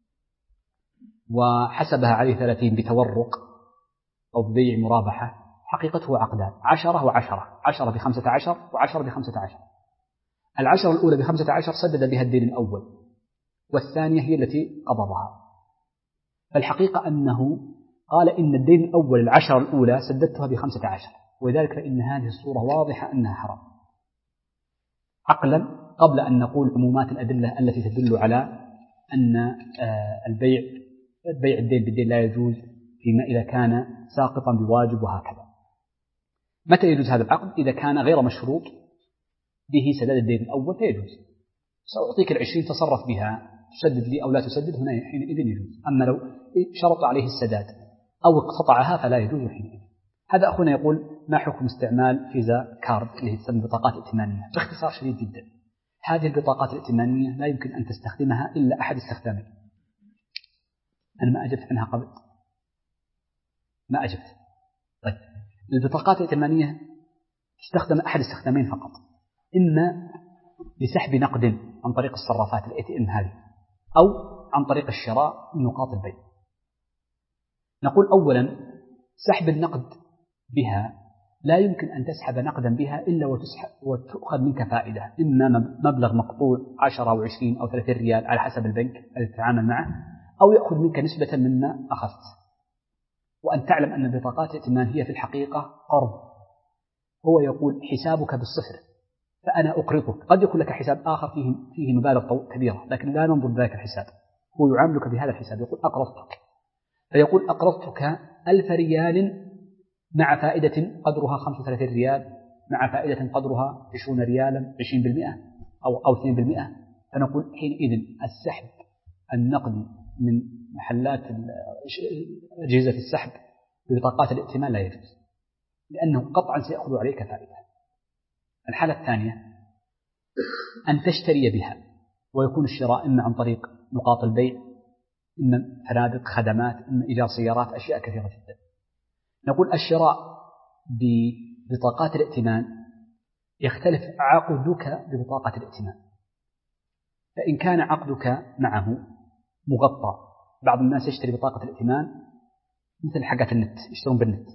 وحسبها عليه 30 بتورق أو ببيع مرابحة، حقيقته عقدان 10 و10، 10 ب15 و10 ب15. 10 الأولى ب15 سدد بها الدين الأول، والثانية هي التي قبضها. فالحقيقة أنه قال إن الدين الأول 10 الأولى سددتها ب15، ولذلك فإن هذه الصورة واضحة أنها حرام عقلا، قبل أن نقول عمومات الأدلة التي تدل على أن بيع الدين بالدين لا يجوز فيما إذا كان ساقطا بواجب وهكذا. متى يجوز هذا العقد؟ إذا كان غير مشروط به سداد الدين الأول فيجوز. سأعطيك 20 تصرف بها، تسدد لي أو لا تسدد، هنا حينئذ يجوز. أما لو شرط عليه السداد أو اقتطعها فلا يجوز حينئذ. هذا أخونا يقول ما حكم استعمال فيزا كارد اللي هي تسمى بطاقات ائتمانية؟ باختصار شديد جدا، هذه البطاقات الائتمانية لا يمكن أن تستخدمها إلا أحد استخدامين. أنا ما أجبت عنها قبل، ما أجبت. طيب، البطاقات الائتمانية تستخدم أحد استخدامين فقط، إما لسحب نقد عن طريق الصرافات الATM هذه، أو عن طريق الشراء من نقاط البيع. نقول أولا سحب النقد بها لا يمكن أن تسحب نقدا بها إلا وتأخذ منك فائدة، إما مبلغ مقطوع 10 أو 20 أو 30 ريال على حسب البنك الذي تتعامل معه، أو يأخذ منك نسبة مما أخذت. وأن تعلم أن البطاقات الائتمان هي في الحقيقة قرض، هو يقول حسابك بالصفر فأنا أقرضك. قد يكون لك حساب آخر فيه مبالغ كبيرة، لكن لا ننظر ذلك الحساب، هو يعاملك بهذا الحساب، يقول أقرضتك، فيقول أقرضتك 1000 ريال مع فائدة قدرها 35 ريال، مع فائدة قدرها 20 ريالا، 20% أو 2%. فنقول حينئذ السحب النقدي من محلات أجهزة السحب ببطاقات الائتمان لا يجوز، لأنه قطعا سيأخذ عليك فائدة. الحالة الثانية أن تشتري بها، ويكون الشراء إما عن طريق نقاط البيع، إما فنادق، خدمات، إما إيجار سيارات، أشياء كثيرة جدا. نقول الشراء ببطاقات الائتمان يختلف عقدك ببطاقة الائتمان. فإن كان عقدك معه مغطى، بعض الناس يشتري بطاقة الائتمان مثل حقات النت، يشترون بالنت،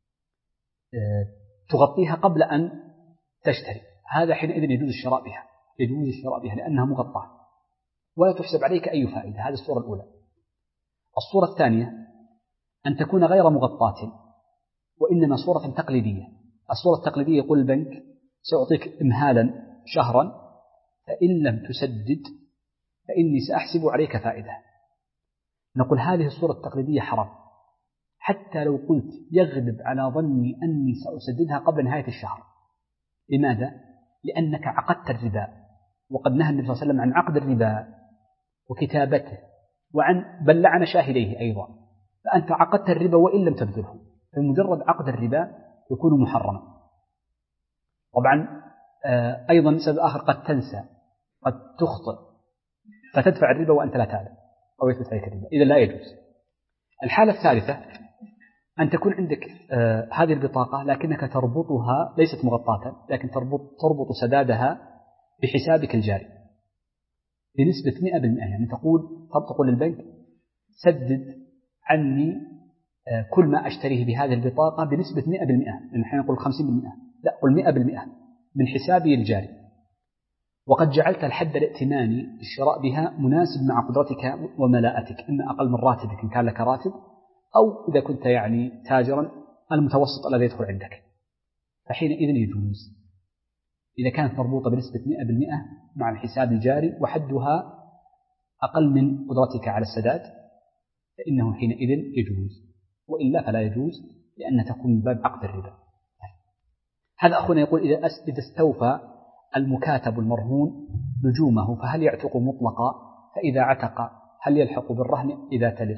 تغطيها قبل أن تشتري، هذا حينئذ يجوز الشراء بها لأنها مغطاة ولا تحسب عليك أي فائدة. هذه الصورة الأولى. الصورة الثانية أن تكون غير مغطاة وإنما صورة تقليدية. الصورة التقليدية يقول البنك سأعطيك إمهالا شهرا، فإن لم تسدد فإني سأحسب عليك فائدة. نقول هذه الصورة التقليدية حرام، حتى لو قلت يغلب على ظني أني سأسددها قبل نهاية الشهر. لماذا؟ لأنك عقدت الربا، وقد نهى النبي صلى الله عليه وسلم عن عقد الربا وكتابته بل لعن شاهديه أيضا. فأنت عقدت الربا وإن لم تبذله، فمجرد عقد الربا يكون محرما. طبعا أيضا سبب آخر، قد تنسى، قد تخطئ فتدفع الربا وأنت لا تعلم أو يثبت عليك الربا، إذا لا يجوز. الحالة الثالثة أن تكون عندك هذه البطاقة لكنك تربطها ليست مغطاة، لكن تربط سدادها بحسابك الجاري بنسبة 100%. يعني تقول للبنك سدد عني كل ما أشتريه بهذه البطاقة بنسبة 100%، لأن حين نقول 50%، لا، قل 100% من حسابي الجاري. وقد جعلت الحد الائتماني للشراء بها مناسب مع قدرتك وملاءتك، إما أقل من راتبك إن كان لك راتب، أو إذا كنت يعني تاجرا المتوسط الذي يدخل عندك، فحينئذ يجوز إذا كانت مربوطة بنسبة 100% مع الحساب الجاري وحدها أقل من قدرتك على السداد، فإنه حينئذ يجوز، وإلا فلا يجوز لأن تكون من باب عقد الربا. هذا أخونا يقول إذا استوفى المكاتب المرهون نجومه فهل يعتق مطلقا؟ فإذا عتق هل يلحق بالرهن إذا تلف؟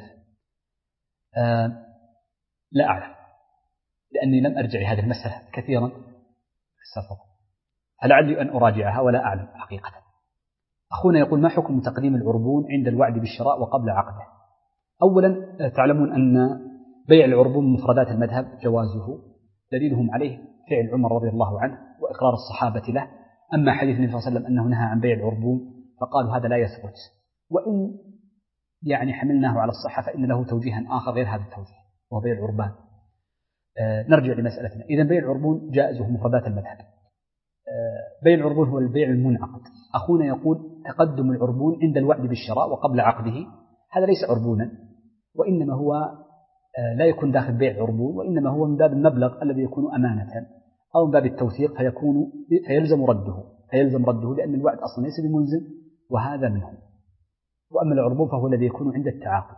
لا أعلم، لأني لم أرجع هذه المسألة كثيرا في السفر، فلعلي أن أراجعها ولا أعلم حقيقة. أخونا يقول: ما حكم تقديم العربون عند الوعد بالشراء وقبل عقده؟ أولا تعلمون أن بيع العربون من مفردات المذهب جوازه، دليلهم عليه فعل عمر رضي الله عنه وإقرار الصحابة له. أما حديث النبي صلى الله عليه وسلم أنه نهى عن بيع العربون فقالوا هذا لا يثبت، وإن يعني حملناه على الصحة فإن له توجيها آخر غير هذا التوجيه وهو بيع العربان. نرجع لمسألتنا. إذن بيع العربون جائزه مفردات المذهب. بيع العربون هو البيع المنعقد. أخونا يقول: تقدم العربون عند الوعد بالشراء وقبل عقده، هذا ليس عربونا، وإنما هو لا يكون داخل بيع عربون، وإنما هو من باب المبلغ الذي يكون أمانة أو من باب التوثيق فيلزم رده لأن الوعد أصلا ليس بملزم وهذا منه. وأما العربون فهو الذي يكون عند التعاقد،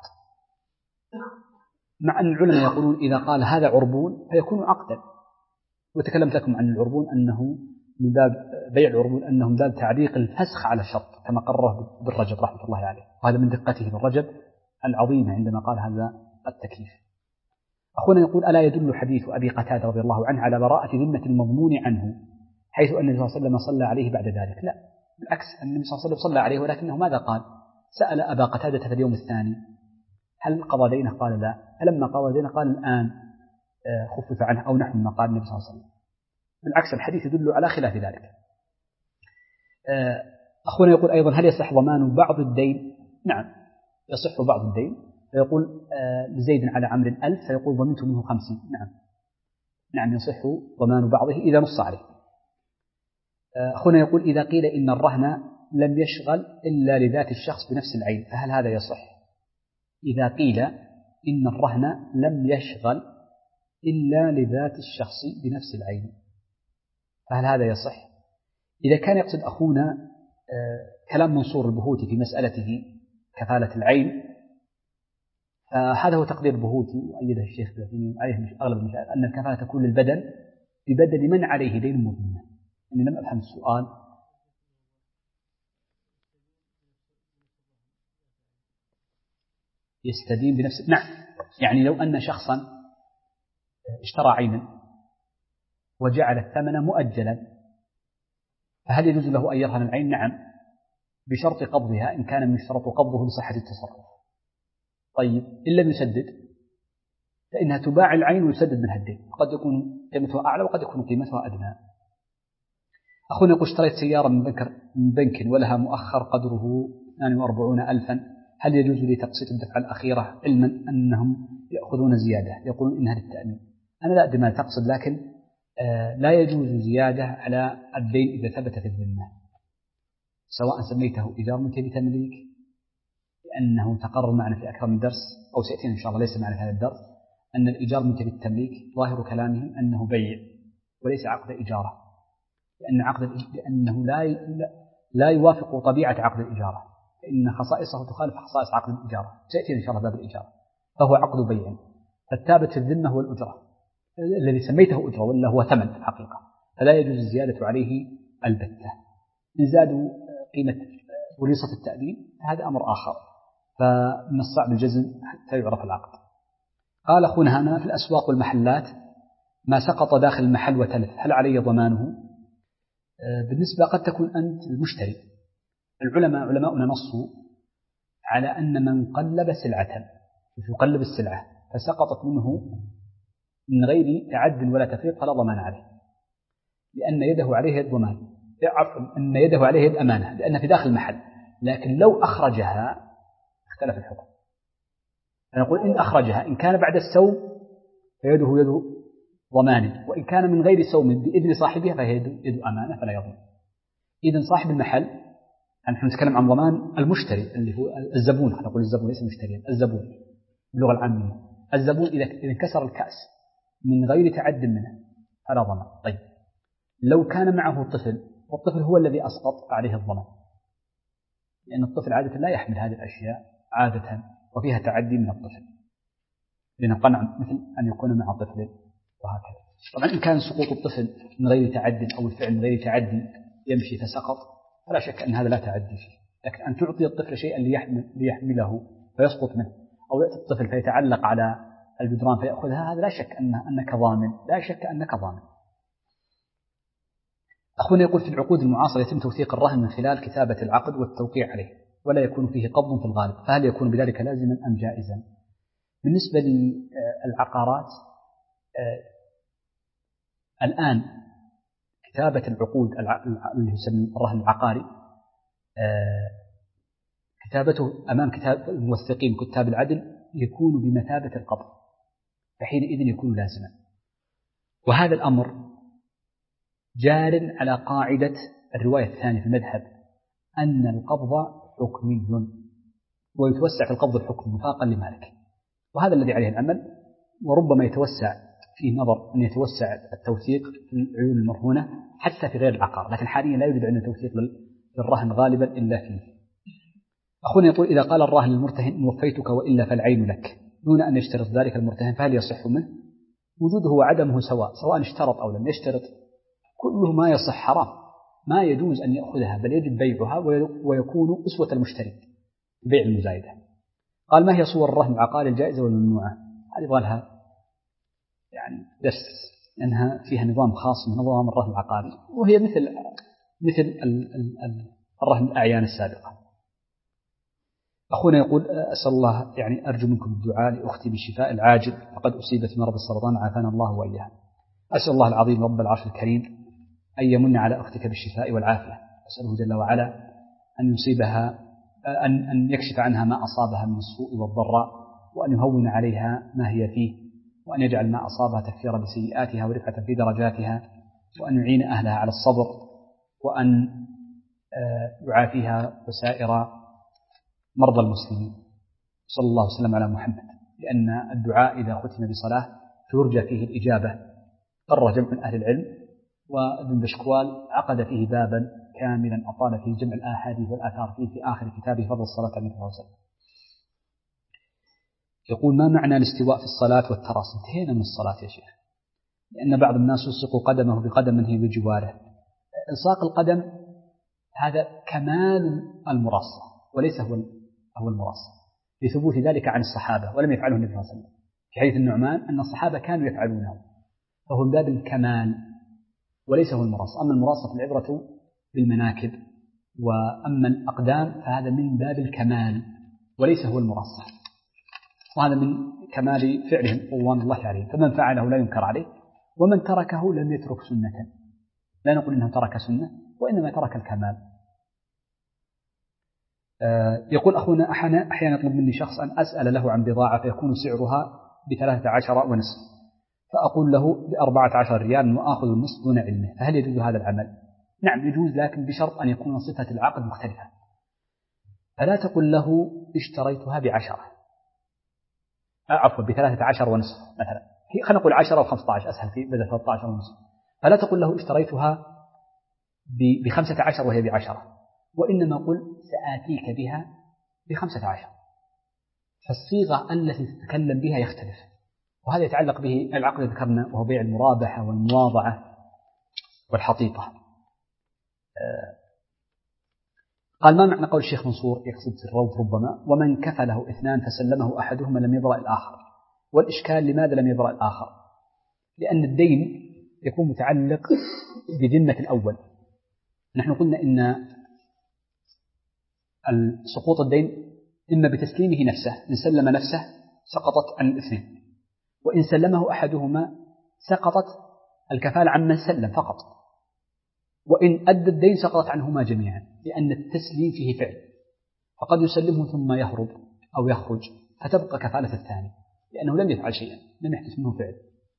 مع أن العلماء يقولون إذا قال هذا عربون فيكون عقدا. وتكلمت لكم عن العربون أنه من باب بيع العربون أنه من باب تعليق الفسخ على الشرط كما قرره بالرجب رحمة الله عليه، وهذا من دقته بالرجب العظيمة عندما قال هذا التكليف. أخونا يقول: ألا يدل حديث أبي قتادة رضي الله عنه على براءة ذمة المضمون عنه حيث أن النبي صلى الله عليه وسلم صلى عليه بعد ذلك؟ لا، بالعكس، النبي صلى الله عليه وسلم صلى عليه، ولكنه ماذا قال؟ سأل أبا قتادة في اليوم الثاني هل قضى دينه؟ قال لا. فلما قضى دينه قال الآن خفف عنه، أو نحو ما قال النبي صلى الله عليه وسلم. بالعكس الحديث يدل على خلاف ذلك. أخونا يقول أيضا: هل يصح ضمان بعض الدين؟ نعم يصح بعض الدين. فيقول لزيد على عمرو 1000 فيقول ضمنت منه 50. نعم يصح ضمان بعضه إذا نص عليه. أخونا يقول: إذا قيل إن الرهن لم يشغل إلا لذات الشخص بنفس العين فهل هذا يصح؟ إذا قيل إن الرهن لم يشغل إلا لذات الشخص بنفس العين فهل هذا يصح؟ إذا كان يقصد أخونا كلام منصور البهوتي في مسألته كفالة العين، فهذا هو تقدير البهوتي وأيده الشيخ العثيمين وعليه أغلب المشايخ أن الكفالة تكون للبدن ببدل من عليه دين مضمون. أني لم أفهم السؤال. يستدين بنفسه. نعم، يعني لو أن شخصا اشترى عينا وجعل الثمن مؤجلا فهل يجوز له أن يرهن العين؟ نعم، بشرط قبضها إن كان من يشترط قبضه لصحة التصرف. طيب إن لم يسدد فإنها تباع العين ويسدد منها الدين، قد يكون قيمتها أعلى وقد يكون قيمتها أدنى. أخونا يقول: اشتريت سيارة من بنك ولها مؤخر قدره 42,000، هل يجوز لي تقسيط الدفعة الأخيرة علما أنهم يأخذون زيادة يقولون إنها للتأمين؟ أنا لا أدري ما تقصد، لكن لا يجوز زيادة على الدين إذا ثبتت الذمة، سواء سميته إيجار منتهي بتمليك، لأنه تقرر معنا في أكثر من درس أو سيأتينا إن شاء الله ليس معنا في هذا الدرس أن الإيجار منتهي بالتمليك ظاهر كلامهم أنه بيع وليس عقد إجارة، لأنه لا يوافق طبيعة عقد الإجارة، فإن خصائصه تخالف خصائص عقد الإجارة، سيأتينا إن شاء الله باب الإجارة، فهو عقد بيع. فالثابت في الذمة هو الأجرة الذي سميته أجرة ولا هو ثمن في الحقيقة، فلا يجوز الزيادة عليه البتة. إن زادوا قيمة وليصة التأمين هذا أمر آخر، فمن الصعب الجزم حتى يعرف العقد. قال أخونا هنا: في الأسواق والمحلات ما سقط داخل المحل وتلف هل علي ضمانه؟ بالنسبة قد تكون أنت المشتري. علماؤنا نصوا على أن من قلب سلعة يقلب السلعة فسقطت منه من غير تعد ولا تفريط فلا ضمان عليه، لأن يده عليه الضمان، أن يده عليه الأمانة لأن في داخل المحل. لكن لو أخرجها اختلف الحكم، فنقول إن أخرجها إن كان بعد السوم فيده يد ضمان، وإن كان من غير سوم بإذن صاحبها فهي يد أمانة فلا يضمن. إذن صاحب المحل، نحن نتكلم عن ضمان المشتري اللي هو الزبون، نقول الزبون ليس مشتريا، الزبون باللغة العامية. الزبون إذا انكسر الكأس من غير تعد منه فلا ضمان. طيب لو كان معه طفل والطفل هو الذي أسقط عليه الضمان، لأن الطفل عادة لا يحمل هذه الأشياء عادة وفيها تعدي من الطفل، لأن قنع مثل أن يكون مع طفل وهكذا. طبعا إن كان سقوط الطفل من غير تعد أو الفعل من غير تعدي يمشي فسقط فلا شك أن هذا لا تعدي فيه، لكن أن تعطي الطفل شيئا ليحمله فيسقط منه، أو يأتي الطفل فيتعلق على الجدران فيأخذها، هذا لا شك أنك ضامن، لا شك أنك ضامن. أخونا يقول في العقود المعاصرة يتم توثيق الرهن من خلال كتابة العقد والتوقيع عليه ولا يكون فيه قبض في الغالب، فهل يكون بذلك لازما أم جائزا؟ بالنسبة للعقارات الآن كتابة العقود اللي يسمى الرهن العقاري كتابته أمام كتاب الموثقين كتاب العدل يكون بمثابة القبض، فحينئذ يكون لازما. وهذا الأمر جار على قاعدة الرواية الثانية في المذهب أن القبض حكمي ويتوسع في القبض الحكمي وفاقا لمالك، وهذا الذي عليه العمل. وربما يتوسع فيه نظر أن يتوسع التوثيق في العيون المرهونة حتى في غير العقار، لكن حاليا لا يوجد عندنا توثيق للرهن غالبا إلا فيه. أخونا يقول إذا قال الراهن للمرتهن إن وفيتك وإلا فالعين لك دون أن يشترط ذلك المرتهن فهل يصح منه؟ وجوده وعدمه سواء اشترط أو لم يشترط، كله ما يصح حرام، ما يجوز أن يأخذها بل يجب بيعها ويكون أسوة المشتري بيع المزايدة. قال ما هي صور الرهن العقاري الجائزة والممنوعة؟ هذه يبغى لها يعني درس، لأنها فيها نظام خاص من نظام الرهن العقاري، وهي مثل الرهن الأعيان السابقة. أخونا يقول أسأل الله يعني أرجو منكم الدعاء لأختي بالشفاء العاجل فقد أصيبت مرض السرطان عافانا الله وإياها. أسأل الله العظيم رب العرش الكريم أن يمن على أختك بالشفاء والعافية، أسأله جل وعلا أن يصيبها أن يكشف عنها ما أصابها من السوء والضراء، وأن يهون عليها ما هي فيه، وأن يجعل ما أصابها تكفيرا لسيئاتها ورفعة في درجاتها، وأن يعين أهلها على الصبر، وأن يعافيها وسائر مرضى المسلمين. صلى الله وسلم على محمد. لأن الدعاء إذا ختم بصلاة ترجى فيه الإجابة. قرر جمع من أهل العلم، وابن بشكوال عقد فيه بابا كاملا أطال فيه جمع الآحاديث والآثار فيه في آخر كتابه فضل الصلاة على النبي صلى الله عليه وسلم. يقول ما معنى الاستواء في الصلاة والتراص؟ انتهينا من الصلاة يا شيخ، لأن بعض الناس يلصق قدمه بقدم من هي بجواره. إلصاق القدم هذا كمال المراصة وليس هو المراصة، لثبوت ذلك عن الصحابة ولم يفعله النبي صلى الله عليه وسلم، في حديث النعمان أن الصحابة كانوا يفعلونه، فهو من باب الكمال وليس هو المراصة. أما المراصة العبرة بالمناكب، وأما الأقدام فهذا من باب الكمال وليس هو المراصة، وهذا من كمال فعلهم رضوان الله عليهم، فمن فعله لا ينكر عليه، ومن تركه لم يترك سنة، لا نقول إنه ترك سنة وإنما ترك الكمال. يقول أخونا أحيانا يطلب مني شخص أن أسأل له عن بضاعة فيكون سعرها ب13.5، فأقول له ب14 ريال وآخذ النصف دون علمه، فهل يجوز هذا العمل؟ نعم يجوز، لكن بشرط أن يكون صفة العقد مختلفة. فلا تقل له اشتريتها ب10، عفوا ب13.5 مثلا، خلينا نقول 10 و15 أسهل في بدل 13.5. فلا تقل له اشتريتها ب15 وهي ب10، وإنما قل سآتيك بها ب15. فالصيغة التي تتكلم بها يختلف، وهذا يتعلق به العقد ذكرنا وهو بيع المرابحة والمواضعة والحطيطة. قال ما معنى قول الشيخ منصور يقصد في الروض ربما ومن كفله 2 فسلمه أحدهما لم يبرأ الآخر؟ والإشكال لماذا لم يبرأ الآخر؟ لأن الدين يكون متعلق بذمة الأول. نحن قلنا إن سقوط الدين إما بتسليمه نفسه، إن سلم نفسه سقطت عن الاثنين، وإن سلمه أحدهما سقطت الكفالة عن من سلم فقط، وإن أدى الدين سقطت عنهما جميعا، لأن التسليم فيه فعل، فقد يسلمه ثم يهرب أو يخرج فتبقى كفالة الثاني لأنه لم يفعل شيئا، لم يحدث منه فعل.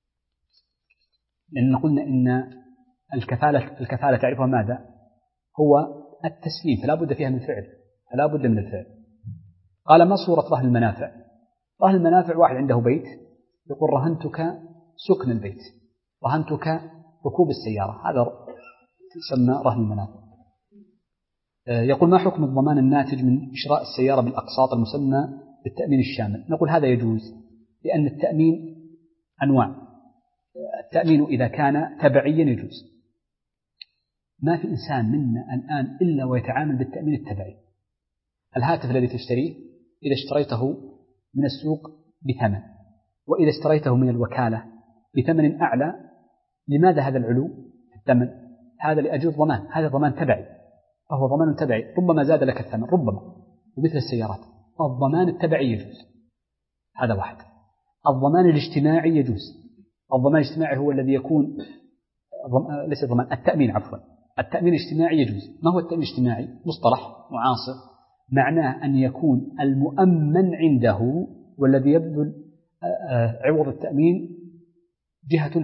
لأن قلنا إن الكفالة تعرفها ماذا؟ هو التسليم، فلا بد فيها من فعل، فلا بد من الفعل. قال ما صورة رهن المنافع؟ رهن المنافع واحد عنده بيت يقول رهنتك سكن البيت، رهنتك ركوب السيارة، هذا يسمى رهن المنافع. يقول ما حكم الضمان الناتج من شراء السيارة بالأقساط المسمى بالتأمين الشامل؟ نقول هذا يجوز، لأن التأمين أنواع. التأمين إذا كان تبعيا يجوز، ما في إنسان منا الآن إلا ويتعامل بالتأمين التبعي، الهاتف الذي تشتريه إذا اشتريته من السوق بثمن، وإذا اشتريته من الوكالة بثمن أعلى، لماذا هذا العلو في الثمن؟ هذا لأجل الضمان، هذا ضمان تبعي، فهو ضمان تبعي، ربما زاد لك الثمن ربما، ومثل السيارات الضمان التبعي يجوز، هذا واحد. الضمان الاجتماعي يجوز. الضمان الاجتماعي هو الذي يكون ليس ضمان، التأمين عفوا، التأمين الاجتماعي يجوز. ما هو التأمين الاجتماعي؟ مصطلح معاصر، معناه أن يكون المؤمن عنده والذي يبذل عوض التأمين جهة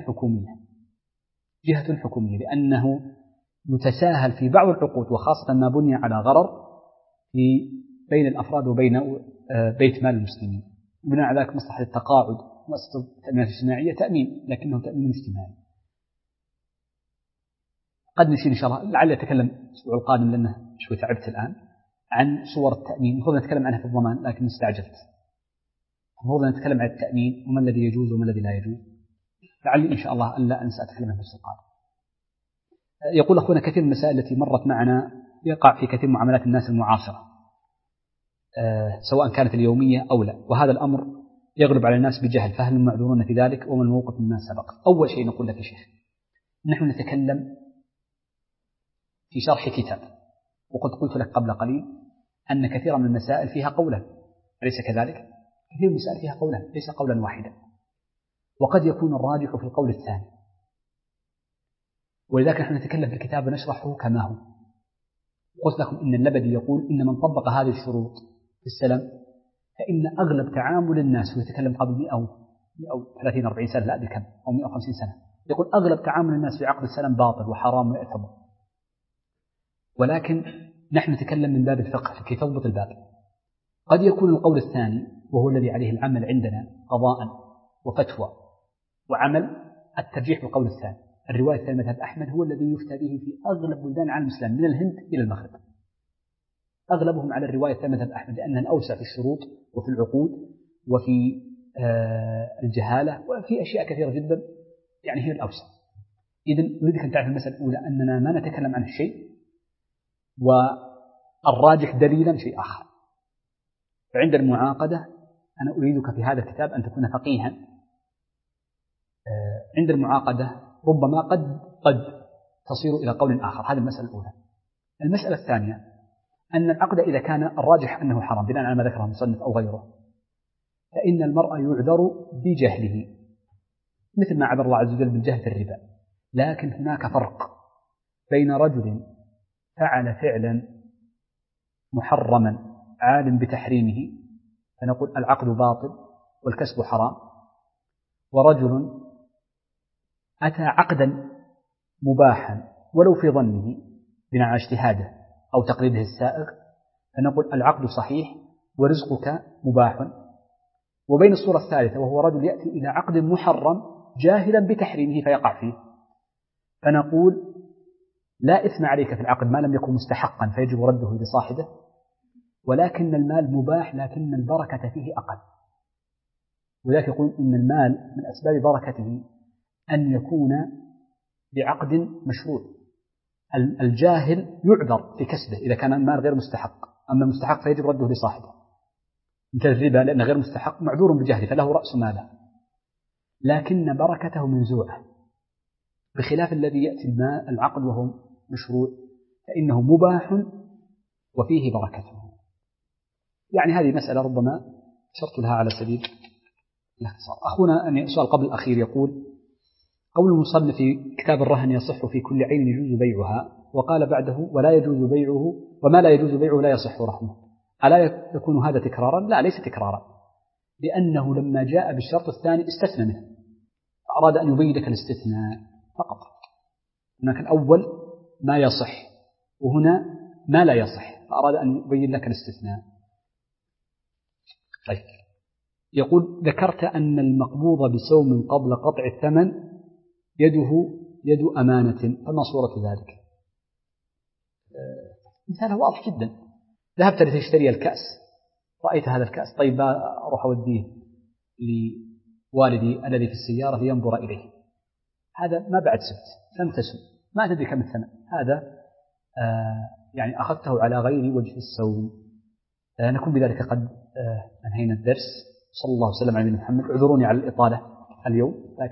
حكومية، لأنه يتساهل في بعض العقود، وخاصة ما بني على غرر في بين الأفراد وبين بيت مال المسلمين، بناء على ذلك مصلحة التقاعد مؤسسة التأمينات الاجتماعية تأمين، لكنه تأمين اجتماعي. قد نشير إن شاء الله، لعل أتكلم الأسبوع القادم لأنه شوي تعبت الآن عن صور التأمين، المفروض نتكلم عنها في الضمان لكن استعجلت. المفروض نتكلم عن التأمين وما الذي يجوز وما الذي لا يجوز، لعلي إن شاء الله ألا أنسى أتكلم عن الأسبوع القادم. يقول أخونا كثير من المسائل التي مرت معنا يقع في كثير من معاملات الناس المعاصرة، سواء كانت اليومية أو لا، وهذا الأمر يغلب على الناس بجهل، فهل هم معذورون في ذلك وما الموقف مما سبق؟ أول شيء نقول لك يا شيخ، نحن نتكلم في شرح كتاب، وقد قلت لك قبل قليل أن كثيرا من المسائل فيها قولا، أليس كذلك؟ كثير من المسائل فيها قولا ليس قولا واحدا، وقد يكون الراجح في القول الثاني، ولذلك نحن نتكلم في الكتاب ونشرحه كما هو. قلت لكم إن اللبدي يقول إن من طبق هذه الشروط في السلم فإن أغلب تعامل الناس، ويتكلم قبل 130-140 سنة، لا بكم، أو 150 سنة، يقول أغلب تعامل الناس في عقد السلم باطل وحرام ويعتبر. ولكن نحن نتكلم من باب الفقه في تضبط الباب. قد يكون القول الثاني وهو الذي عليه العمل عندنا قضاء وفتوى وعمل، الترجيح بالقول الثاني. الرواية الثانية مذهب أحمد هو الذي يفتى به في أغلب بلدان العالم الإسلامي من الهند إلى المغرب، أغلبهم على الرواية الثانية مذهب أحمد، لأنها الأوسع في الشروط وفي العقود وفي الجهالة وفي أشياء كثيرة جدا، يعني هي الأوسع. إذن نريد أن تعرف المسألة الأولى أننا ما نتكلم عن الشيء، والراجح دليلا شيء آخر. فعند المعاقدة أنا أريدك في هذا الكتاب أن تكون فقيها. عند المعاقدة ربما قد تصير إلى قول آخر، هذه المسألة الأولى. المسألة الثانية أن العقد إذا كان الراجح أنه حرام بناء على ما ذكره المصنف أو غيره، فإن المرء يعذر بجهله مثل ما عذر الله عز وجل بالجهل في الربا. لكن هناك فرق بين رجل فعل فعلا محرما عالم بتحريمه فنقول العقد باطل والكسب حرام، ورجل أتى عقدا مباحا ولو في ظنه بناء على اجتهاده أو تقليده السائغ فنقول العقد صحيح ورزقك مباح. وبين الصورة الثالثة وهو رجل يأتي إلى عقد محرم جاهلا بتحريمه فيقع فيه، فنقول لا إثم عليك في العقد ما لم يكن مستحقا فيجب رده لصاحبه، ولكن المال مباح لكن البركة فيه أقل. ولذلك يقول إن المال من أسباب بركته أن يكون بعقد مشروع. الجاهل يعذر في كسبه إذا كان المال غير مستحق، أما المستحق فيجب رده لصاحبه، مثل الربا لأنه غير مستحق معذور بجهله فله رأس ماله، لكن بركته منزوعة، بخلاف الذي يأتي الماء العقد وهو مشروع فإنه مباح وفيه بركته. يعني هذه مسألة ربما شرط لها على سبيل الاختصار. أخونا أن سؤال قبل الأخير يقول قول المصنف في كتاب الرهن يصح في كل عين يجوز بيعها، وقال بعده ولا يجوز بيعه وما لا يجوز بيعه لا يصح رهنه، ألا يكون هذا تكرارا؟ لا، ليس تكرارا، لأنه لما جاء بالشرط الثاني استثنى منه، أراد أن يبين لك الاستثناء فقط. هناك الأول ما يصح وهنا ما لا يصح، فأراد أن يبين لك الاستثناء. طيب، يقول ذكرت أن المقبوض بسوم قبل قطع الثمن يده يد أمانة، فما صورة ذلك؟ مثالها واضح جدا. ذهبت لتشتري الكأس، رأيت هذا الكأس، طيب أروح أوديه لوالدي الذي في السيارة لينظر إليه، هذا ما بعد سبت، لم تسم، ما تدري كم الثمن، هذا يعني أخذته على غير وجه السوم، نكون بذلك قد أنهينا الدرس. صلى الله وسلم على نبينا محمد. اعذروني على الإطالة اليوم.